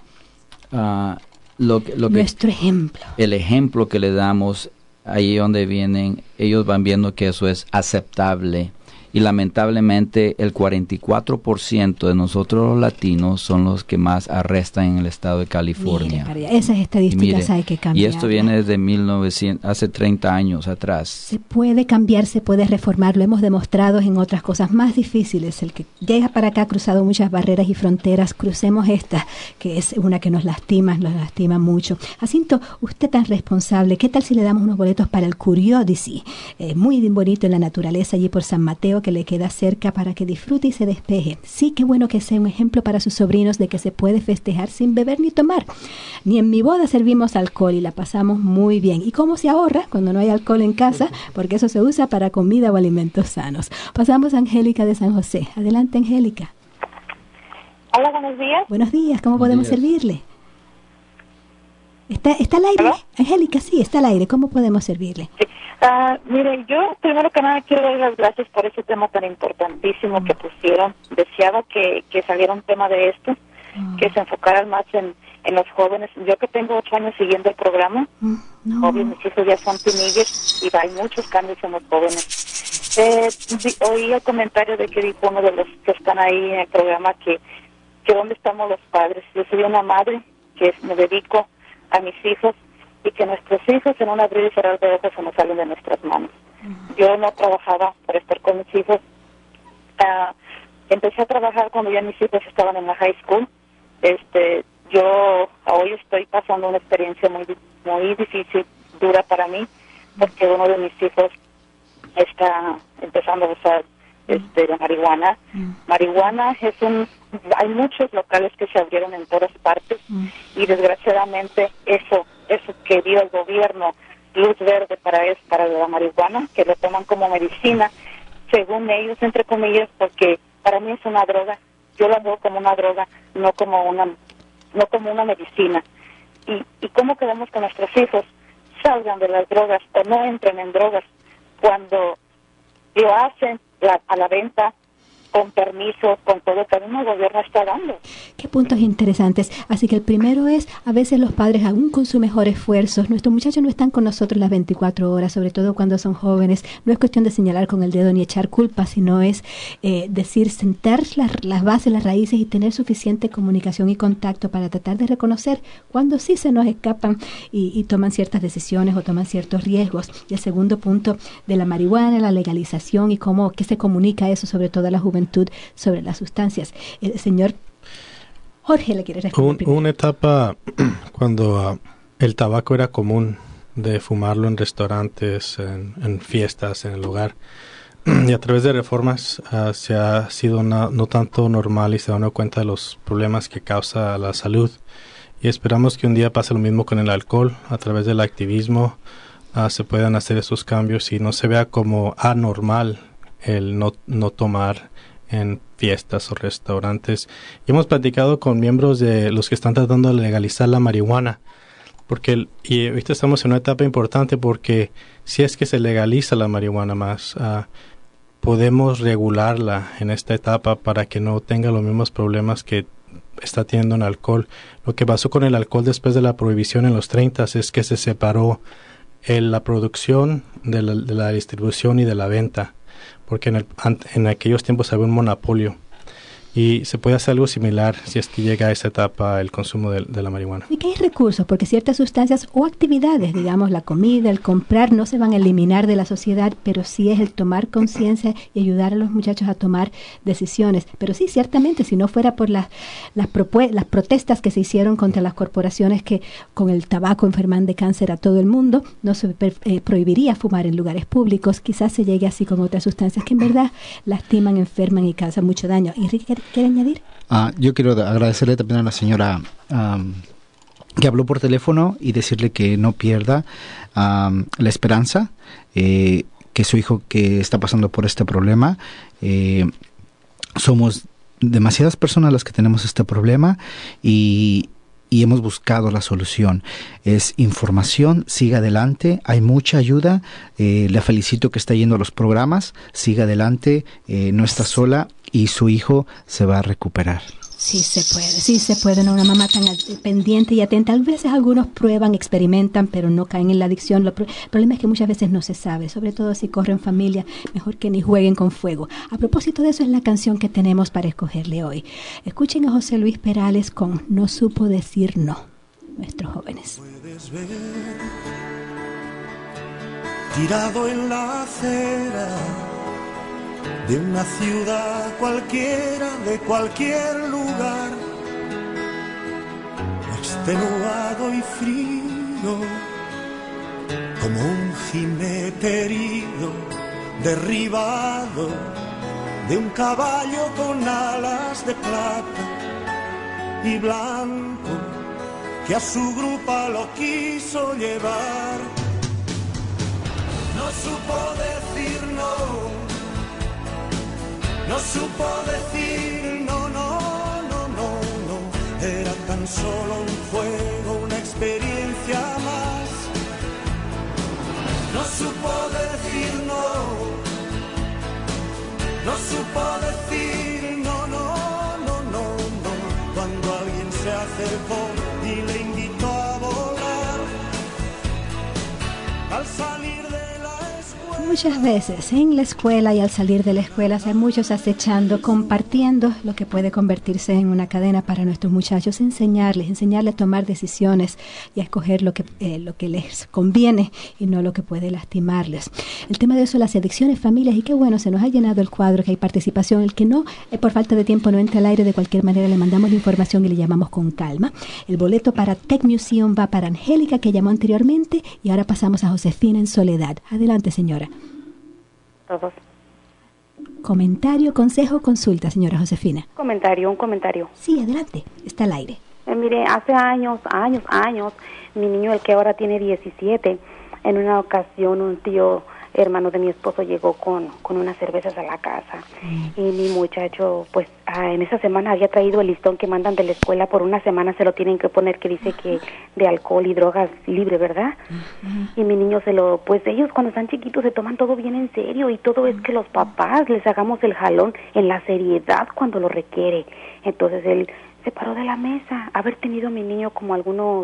nuestro ejemplo. El ejemplo que le damos, ahí donde vienen, ellos van viendo que eso es aceptable. Y lamentablemente el 44% de nosotros los latinos son los que más arrestan en el estado de California. Mire, esas estadísticas hay que cambiar. Y esto viene desde 1900, hace 30 años atrás. Se puede cambiar, se puede reformar, lo hemos demostrado en otras cosas más difíciles. El que llega para acá ha cruzado muchas barreras y fronteras, crucemos esta, que es una que nos lastima mucho. Jacinto, usted tan responsable, ¿qué tal si le damos unos boletos para el Curiosity? Muy bonito en la naturaleza allí por San Mateo, que le queda cerca, para que disfrute y se despeje. Sí, qué bueno que sea un ejemplo para sus sobrinos de que se puede festejar sin beber ni tomar. Ni en mi boda servimos alcohol y la pasamos muy bien. ¿Y cómo se ahorra cuando no hay alcohol en casa? Porque eso se usa para comida o alimentos sanos. Pasamos a Angélica de San José. Adelante, Angélica. Hola, buenos días. Buenos días, ¿cómo podemos servirle? ¿Está al aire? ¿Hola? Angélica, sí, está al aire. ¿Cómo podemos servirle? Sí. Mire, yo primero que nada quiero dar las gracias por ese tema tan importantísimo que pusieron. Deseaba que saliera un tema de esto, que se enfocara más en los jóvenes. Yo que tengo 8 años siguiendo el programa, obvio, mis hijos ya son teenagers y hay muchos cambios en los jóvenes. Oí el comentario de que dijo uno de los que están ahí en el programa que dónde estamos los padres. Yo soy una madre que me dedico a mis hijos y que nuestros hijos en un abrir y cerrar de ojos se nos salen de nuestras manos. Yo no trabajaba para estar con mis hijos. Empecé a trabajar cuando ya mis hijos estaban en la high school. Yo hoy estoy pasando una experiencia muy difícil, dura para mí, porque uno de mis hijos está empezando a usar la marihuana. Marihuana hay muchos locales que se abrieron en todas partes y desgraciadamente eso que dio el gobierno luz verde para la marihuana, que lo toman como medicina, según ellos, entre comillas, porque para mí es una droga. Yo la veo como una droga, no como una medicina. ¿Y cómo queremos que nuestros hijos salgan de las drogas o no entren en drogas cuando lo hacen a la venta con permiso, con todo que el gobierno está dando? Qué puntos interesantes. Así que el primero es, a veces los padres, aún con su mejor esfuerzo, nuestros muchachos no están con nosotros las 24 horas, sobre todo cuando son jóvenes. No es cuestión de señalar con el dedo ni echar culpa, sino es decir, sentar las bases, las raíces y tener suficiente comunicación y contacto para tratar de reconocer cuando sí se nos escapan y toman ciertas decisiones o toman ciertos riesgos. Y el segundo punto de la marihuana, la legalización y qué se comunica eso, sobre todo a la juventud, sobre las sustancias. El señor Jorge le quiere responder. Una etapa cuando el tabaco era común de fumarlo en restaurantes, en fiestas, en el hogar, y a través de reformas se ha sido no tanto normal y se dan cuenta de los problemas que causa la salud, y esperamos que un día pase lo mismo con el alcohol. A través del activismo se puedan hacer esos cambios y no se vea como anormal el no tomar en fiestas o restaurantes. Y hemos platicado con miembros de los que están tratando de legalizar la marihuana, y ahorita estamos en una etapa importante porque si es que se legaliza la marihuana más, podemos regularla en esta etapa para que no tenga los mismos problemas que está teniendo en alcohol. Lo que pasó con el alcohol después de la prohibición en los 30 es que se separó la producción de la distribución y de la venta, porque en aquellos tiempos había un monopolio, y se puede hacer algo similar si es que llega a esa etapa el consumo de la marihuana. Y que hay recursos, porque ciertas sustancias o actividades, digamos la comida, el comprar, no se van a eliminar de la sociedad, pero sí es el tomar conciencia y ayudar a los muchachos a tomar decisiones. Pero sí, ciertamente, si no fuera por las protestas que se hicieron contra las corporaciones que con el tabaco enferman de cáncer a todo el mundo, no se prohibiría fumar en lugares públicos. Quizás se llegue así con otras sustancias que en verdad lastiman, enferman y causan mucho daño. ¿Y Ricky quiere añadir? Yo quiero agradecerle también a la señora que habló por teléfono y decirle que no pierda la esperanza, que su hijo que está pasando por este problema, somos demasiadas personas las que tenemos este problema y hemos buscado la solución. Es información, siga adelante, hay mucha ayuda, le felicito que está yendo a los programas, siga adelante, no está sola y su hijo se va a recuperar. Sí se puede, ¿no? Una mamá tan pendiente y atenta. A veces algunos prueban, experimentan, pero no caen en la adicción. El problema es que muchas veces no se sabe, sobre todo si corren familia, mejor que ni jueguen con fuego. A propósito de eso es la canción que tenemos para escogerle hoy. Escuchen a José Luis Perales con No supo decir no, nuestros jóvenes. Puedes ver, tirado en la acera de una ciudad cualquiera, de cualquier lugar, extenuado y frío, como un jinete herido, derribado de un caballo con alas de plata y blanco, que a su grupa lo quiso llevar. No supo decir no, no supo decir no, no, no, no, no. Era tan solo un juego, una experiencia más. No supo decir no, no supo decir no, no, no, no, no. Cuando alguien se acercó y le invitó a volar, al salir de muchas veces en la escuela y al salir de la escuela hay muchos acechando, compartiendo lo que puede convertirse en una cadena para nuestros muchachos, enseñarles a tomar decisiones y a escoger lo que les conviene y no lo que puede lastimarles. El tema de eso, las adicciones, familias, y qué bueno, se nos ha llenado el cuadro, que hay participación. El que no, por falta de tiempo, no entra al aire, de cualquier manera le mandamos la información y le llamamos con calma. El boleto para Tech Museum va para Angélica, que llamó anteriormente, y ahora pasamos a Josefina en Soledad. Adelante, señora. Todos. Comentario, consejo, consulta, señora Josefina. Un comentario. Sí, adelante, está al aire. Mire, hace años, mi niño, el que ahora tiene 17, en una ocasión un tío hermano de mi esposo llegó con unas cervezas a la casa y mi muchacho, pues en esa semana había traído el listón que mandan de la escuela, por una semana se lo tienen que poner, que dice que de alcohol y drogas libre, ¿verdad? Y mi niño pues ellos cuando están chiquitos se toman todo bien en serio y todo es que los papás les hagamos el jalón en la seriedad cuando lo requiere. Entonces él se paró de la mesa, haber tenido mi niño como algunos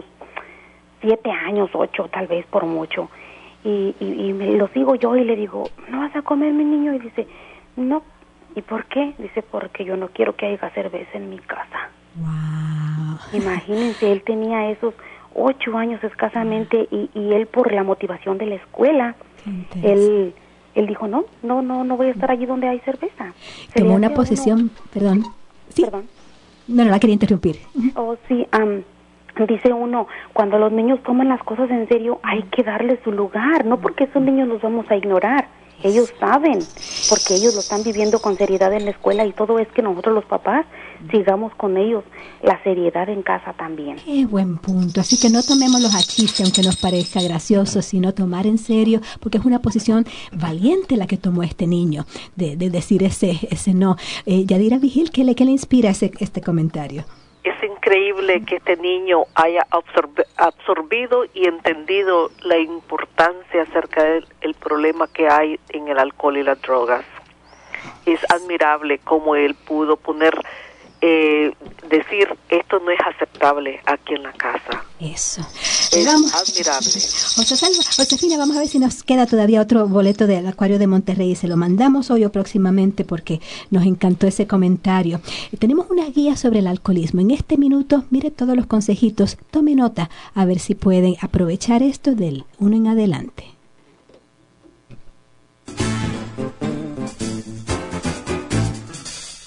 7 años, 8 tal vez por mucho. Y me lo sigo yo y le digo, ¿no vas a comer, mi niño? Y dice, no. ¿Y por qué? Dice, porque yo no quiero que haya cerveza en mi casa. Wow. Imagínense, él tenía esos 8 años escasamente y él, por la motivación de la escuela, él dijo, no voy a estar allí donde hay cerveza. Tomó una posición, perdón. ¿Sí? Perdón. No, la quería interrumpir. Oh, sí, dice uno, cuando los niños toman las cosas en serio, hay que darles su lugar, no porque esos niños los vamos a ignorar, ellos saben, porque ellos lo están viviendo con seriedad en la escuela y todo es que nosotros los papás sigamos con ellos la seriedad en casa también. Qué buen punto, así que no tomémoslos a chiste aunque nos parezca gracioso, sino tomar en serio, porque es una posición valiente la que tomó este niño, de decir ese no. Yadira Vigil, ¿qué le inspira este comentario? Es increíble que este niño haya absorbido y entendido la importancia acerca del problema que hay en el alcohol y las drogas. Es admirable cómo él pudo decir, esto no es aceptable aquí en la casa. Eso. Es admirable. Josefina, vamos a ver si nos queda todavía otro boleto del Acuario de Monterrey y se lo mandamos hoy o próximamente porque nos encantó ese comentario. Tenemos una guía sobre el alcoholismo. En este minuto, mire todos los consejitos, tome nota a ver si pueden aprovechar esto del 1 en adelante.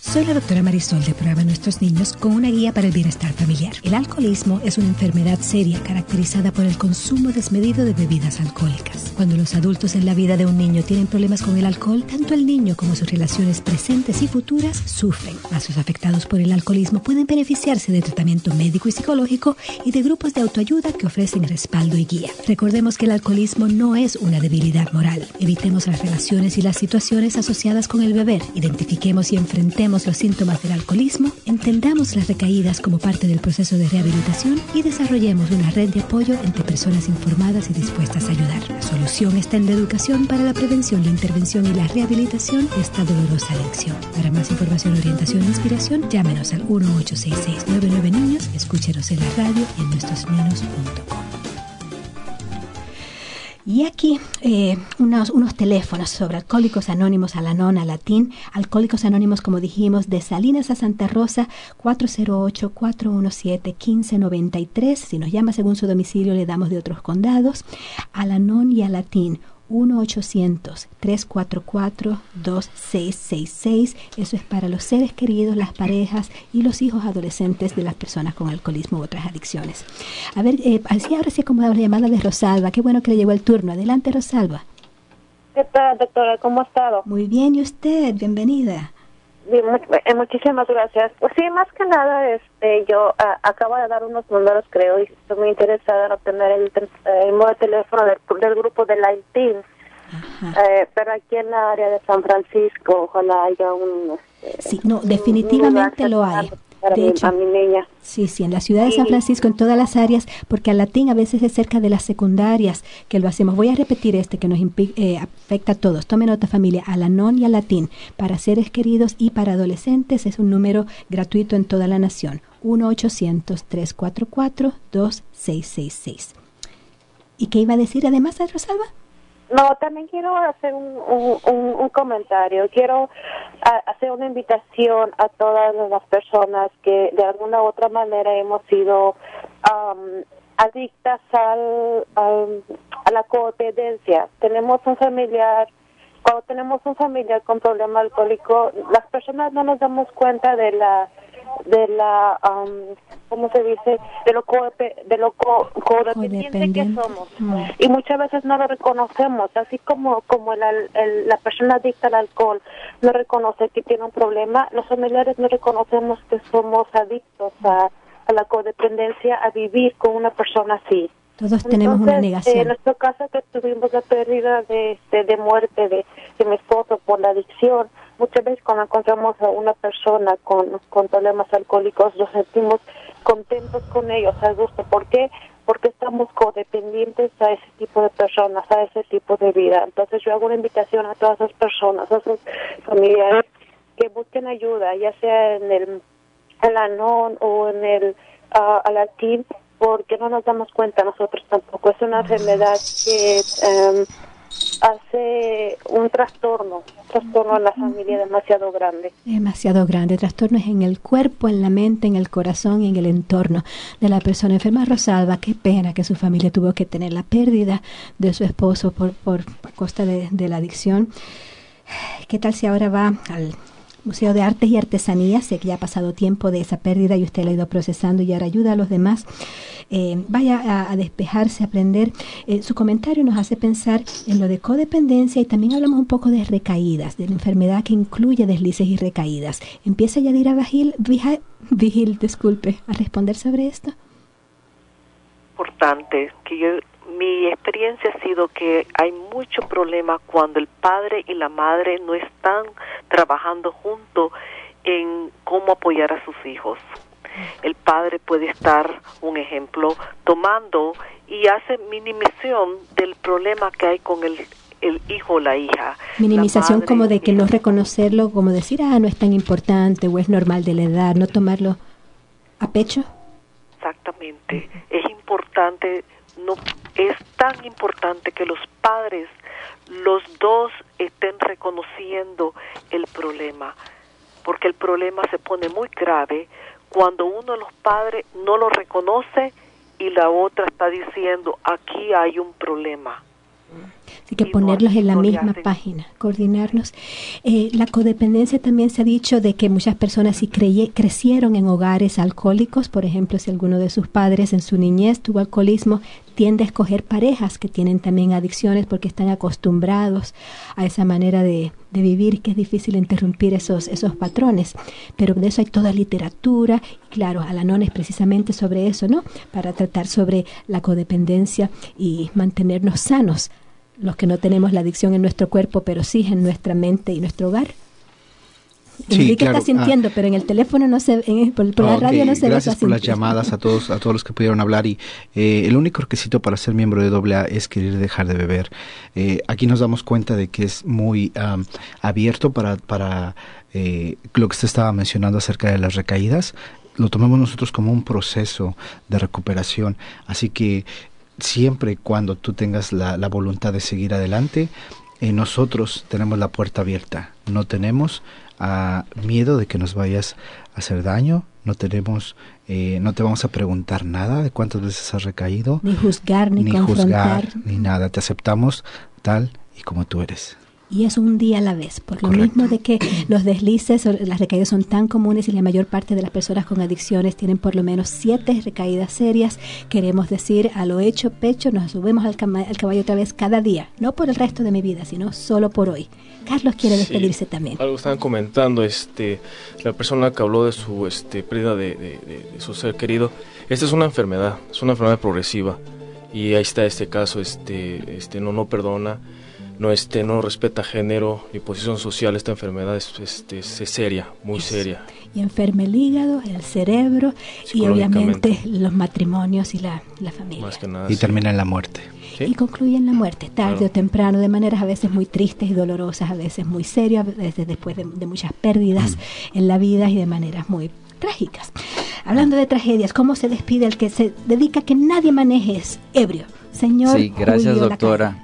Soy la doctora Marisol de Programa Nuestros Niños con una guía para el bienestar familiar. El alcoholismo es una enfermedad seria caracterizada por el consumo desmedido de bebidas alcohólicas. Cuando los adultos en la vida de un niño tienen problemas con el alcohol, tanto el niño como sus relaciones presentes y futuras sufren. Mas los afectados por el alcoholismo pueden beneficiarse de tratamiento médico y psicológico y de grupos de autoayuda que ofrecen respaldo y guía. Recordemos que el alcoholismo no es una debilidad moral. Evitemos las relaciones y las situaciones asociadas con el beber. Identifiquemos y enfrentemos los síntomas del alcoholismo, entendamos las recaídas como parte del proceso de rehabilitación y desarrollemos una red de apoyo entre personas informadas y dispuestas a ayudar. La solución está en la educación para la prevención, la intervención y la rehabilitación de esta dolorosa adicción. Para más información, orientación e inspiración, llámenos al 1-866-99 escúchenos en la radio y en nuestrosniños.com. Y aquí unos teléfonos sobre Alcohólicos Anónimos, Al-Anon, Al-Atin. Alcohólicos Anónimos, como dijimos, de Salinas a Santa Rosa, 408-417-1593. Si nos llama según su domicilio, le damos de otros condados. Al-Anon y Al-Atin, 1-800-344-2666. Eso es para los seres queridos, las parejas y los hijos adolescentes de las personas con alcoholismo u otras adicciones. A ver, así ahora sí acomodamos la llamada de Rosalba. Qué bueno que le llegó el turno. Adelante, Rosalba. ¿Qué tal, doctora? ¿Cómo ha estado? Muy bien, ¿y usted? Bienvenida. Bien, muchísimas gracias. Pues sí, más que nada, yo acabo de dar unos números, creo, y estoy muy interesada en obtener el número de teléfono del grupo de la ITIN, pero aquí en la área de San Francisco, ojalá haya un... sí, no, definitivamente lo hay. De hecho, a mi niña. Sí, en la ciudad de San Francisco, en todas las áreas, porque Al-Atin a veces es cerca de las secundarias que lo hacemos. Voy a repetir que nos afecta a todos. Tome nota, familia. Al-Anon y Al-Atin, para seres queridos y para adolescentes, es un número gratuito en toda la nación. 1-800-344-2666. ¿Y qué iba a decir además, Rosalba? No, también quiero hacer un comentario. Quiero hacer una invitación a todas las personas que de alguna u otra manera hemos sido adictas a la codependencia. Cuando tenemos un familiar con problema alcohólico, las personas no nos damos cuenta de la ¿cómo se dice? De lo codependiente que somos. Y muchas veces no lo reconocemos, así como la persona adicta al alcohol no reconoce que tiene un problema, los familiares no reconocemos que somos adictos a la codependencia, a vivir con una persona así. Todos tenemos una negación. En nuestro caso, que tuvimos la pérdida de muerte de mi esposo por la adicción, muchas veces cuando encontramos a una persona con problemas alcohólicos, nos sentimos contentos con ellos, a gusto. ¿Por qué? Porque estamos codependientes a ese tipo de personas, a ese tipo de vida. Entonces yo hago una invitación a todas esas personas, a sus familiares, que busquen ayuda, ya sea en el Al-Anon o en el Al-Atin, porque no nos damos cuenta nosotros tampoco. Es una enfermedad que hace un trastorno en la familia demasiado grande. Demasiado grande. Trastornos en el cuerpo, en la mente, en el corazón y en el entorno de la persona enferma. Rosalba, qué pena que su familia tuvo que tener la pérdida de su esposo por costa de la adicción. ¿Qué tal si ahora va al Museo de Artes y Artesanías? Sé que ya ha pasado tiempo de esa pérdida y usted la ha ido procesando y ahora ayuda a los demás. Vaya a despejarse, a aprender. Su comentario nos hace pensar en lo de codependencia y también hablamos un poco de recaídas, de la enfermedad que incluye deslices y recaídas. Empieza Yadira Vigil, disculpe, a responder sobre esto. Importante, que mi experiencia ha sido que hay mucho problema cuando el padre y la madre no están trabajando juntos en cómo apoyar a sus hijos. El padre puede estar, un ejemplo, tomando y hace minimización del problema que hay con el hijo o la hija. Minimización la como de que no reconocerlo, como decir, no es tan importante o es normal de la edad, no tomarlo a pecho. Exactamente. Es importante, no es tan importante que los padres, los dos, estén reconociendo el problema, porque el problema se pone muy grave cuando uno de los padres no lo reconoce y la otra está diciendo, aquí hay un problema. Así que ponerlos en la misma página, coordinarnos. La codependencia también se ha dicho de que muchas personas si crecieron en hogares alcohólicos, por ejemplo, si alguno de sus padres en su niñez tuvo alcoholismo, tiende a escoger parejas que tienen también adicciones porque están acostumbrados a esa manera de vivir, que es difícil interrumpir esos patrones. Pero de eso hay toda literatura, y claro, Al-Anon es precisamente sobre eso, ¿no? Para tratar sobre la codependencia y mantenernos sanos, los que no tenemos la adicción en nuestro cuerpo, pero sí en nuestra mente y nuestro hogar. Sí, Enrique claro. está sintiendo, pero en el teléfono no se, por la radio no se ve. Gracias por las llamadas a todos los que pudieron hablar. Y el único requisito para ser miembro de AA es querer dejar de beber. Aquí nos damos cuenta de que es muy abierto para lo que usted estaba mencionando acerca de las recaídas. Lo tomamos nosotros como un proceso de recuperación. Así que siempre y cuando tú tengas la voluntad de seguir adelante, nosotros tenemos la puerta abierta. No tenemos miedo de que nos vayas a hacer daño, no te vamos a preguntar nada de cuántas veces has recaído, ni juzgar, ni confrontar, ni nada. Te aceptamos tal y como tú eres. Y es un día a la vez, por lo Correcto. mismo de que los deslices o las recaídas son tan comunes y la mayor parte de las personas con adicciones tienen por lo menos 7 recaídas serias. Queremos decir, a lo hecho pecho, nos subimos al caballo otra vez cada día, no por el resto de mi vida, sino solo por hoy. Carlos quiere despedirse también. Algo estaban comentando, la persona que habló de su pérdida de su ser querido. Esta es una enfermedad progresiva, y ahí está este caso, no perdona, no respeta género ni posición social. Esta enfermedad es seria, muy seria. Y enferma el hígado, el cerebro y obviamente los matrimonios y la familia. Más que nada, y termina en la muerte. ¿Sí? Y concluye en la muerte, tarde o temprano, de maneras a veces muy tristes y dolorosas, a veces muy serias, a veces después de muchas pérdidas en la vida y de maneras muy trágicas. Hablando de tragedias, ¿cómo se despide el que se dedica a que nadie maneje ebrio? Señor Sí, gracias, Julio doctora.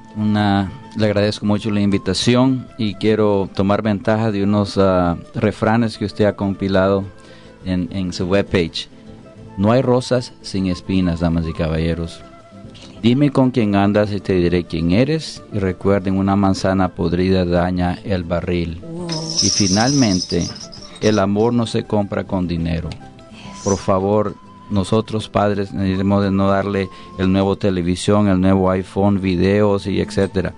Le agradezco mucho la invitación y quiero tomar ventaja de unos refranes que usted ha compilado en su webpage. No hay rosas sin espinas, damas y caballeros. Dime con quién andas y te diré quién eres. Y recuerden, una manzana podrida daña el barril. Y finalmente, el amor no se compra con dinero. Por favor, nosotros padres debemos de no darle el nuevo televisión, el nuevo iPhone, videos y etcétera.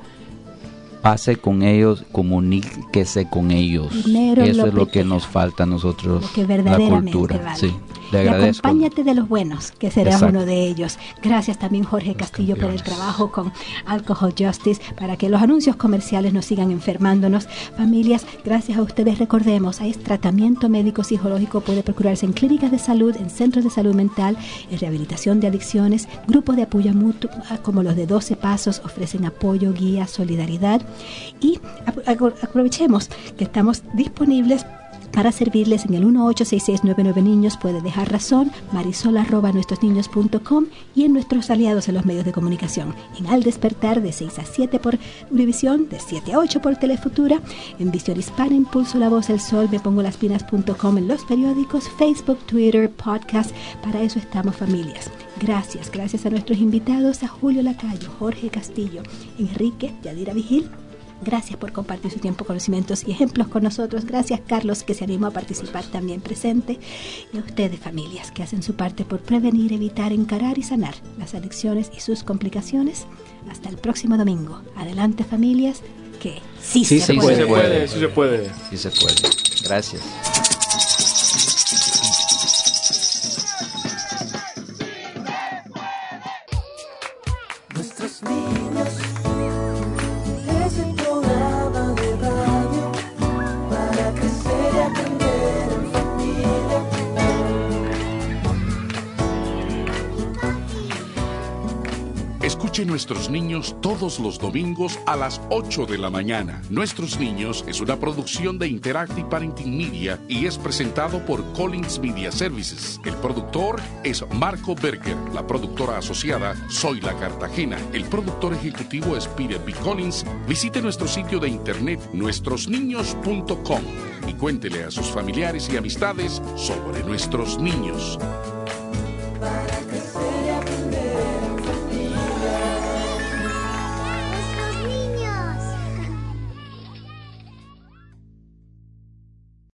Pase con ellos, comuníquese con ellos. Dinero Eso es lo que nos falta a nosotros, lo que la verdaderamente cultura. vale. Sí, le y agradezco. acompáñate de los buenos, que serás Exacto. uno de ellos. Gracias también Jorge Castillo por el trabajo con Alcohol Justice, para que los anuncios comerciales no sigan enfermándonos. Familias, gracias a ustedes, recordemos, hay tratamiento médico psicológico, puede procurarse en clínicas de salud, en centros de salud mental, en rehabilitación de adicciones, grupos de apoyo mutuo como los de 12 Pasos ofrecen apoyo, guía, solidaridad, y aprovechemos que estamos disponibles para servirles en el 186699 Niños. Puede dejar razón, marisol@nuestrosniños.com, y en nuestros aliados en los medios de comunicación, en Al Despertar de 6 a 7 por Univisión, de 7 a 8 por Telefutura, en Visión Hispana, Impulso La Voz, El Sol, mepongoLaspinas.com, en los periódicos, Facebook, Twitter, podcast. Para eso estamos, familias. Gracias a nuestros invitados, a Julio Lacayo, Jorge Castillo, Enrique, Yadira Vigil. Gracias por compartir su tiempo, conocimientos y ejemplos con nosotros. Gracias, Carlos, que se animó a participar también presente. Y a ustedes, familias, que hacen su parte por prevenir, evitar, encarar y sanar las adicciones y sus complicaciones. Hasta el próximo domingo. Adelante, familias, que sí se puede. Sí se puede. Sí se puede. Gracias. Nuestros niños, ese programa de radio para crecer y aprender en familia. Escuche Nuestros Niños todos los domingos a las 8 de la mañana. Nuestros Niños es una producción de Interactive Parenting Media y es presentado por Collins Media Services. El productor es Marco Berger. La productora asociada, Soy La Cartagena. El productor ejecutivo es Peter B. Collins. Visite nuestro sitio de internet nuestrosniños.com y cuéntele a sus familiares y amistades sobre nuestros niños.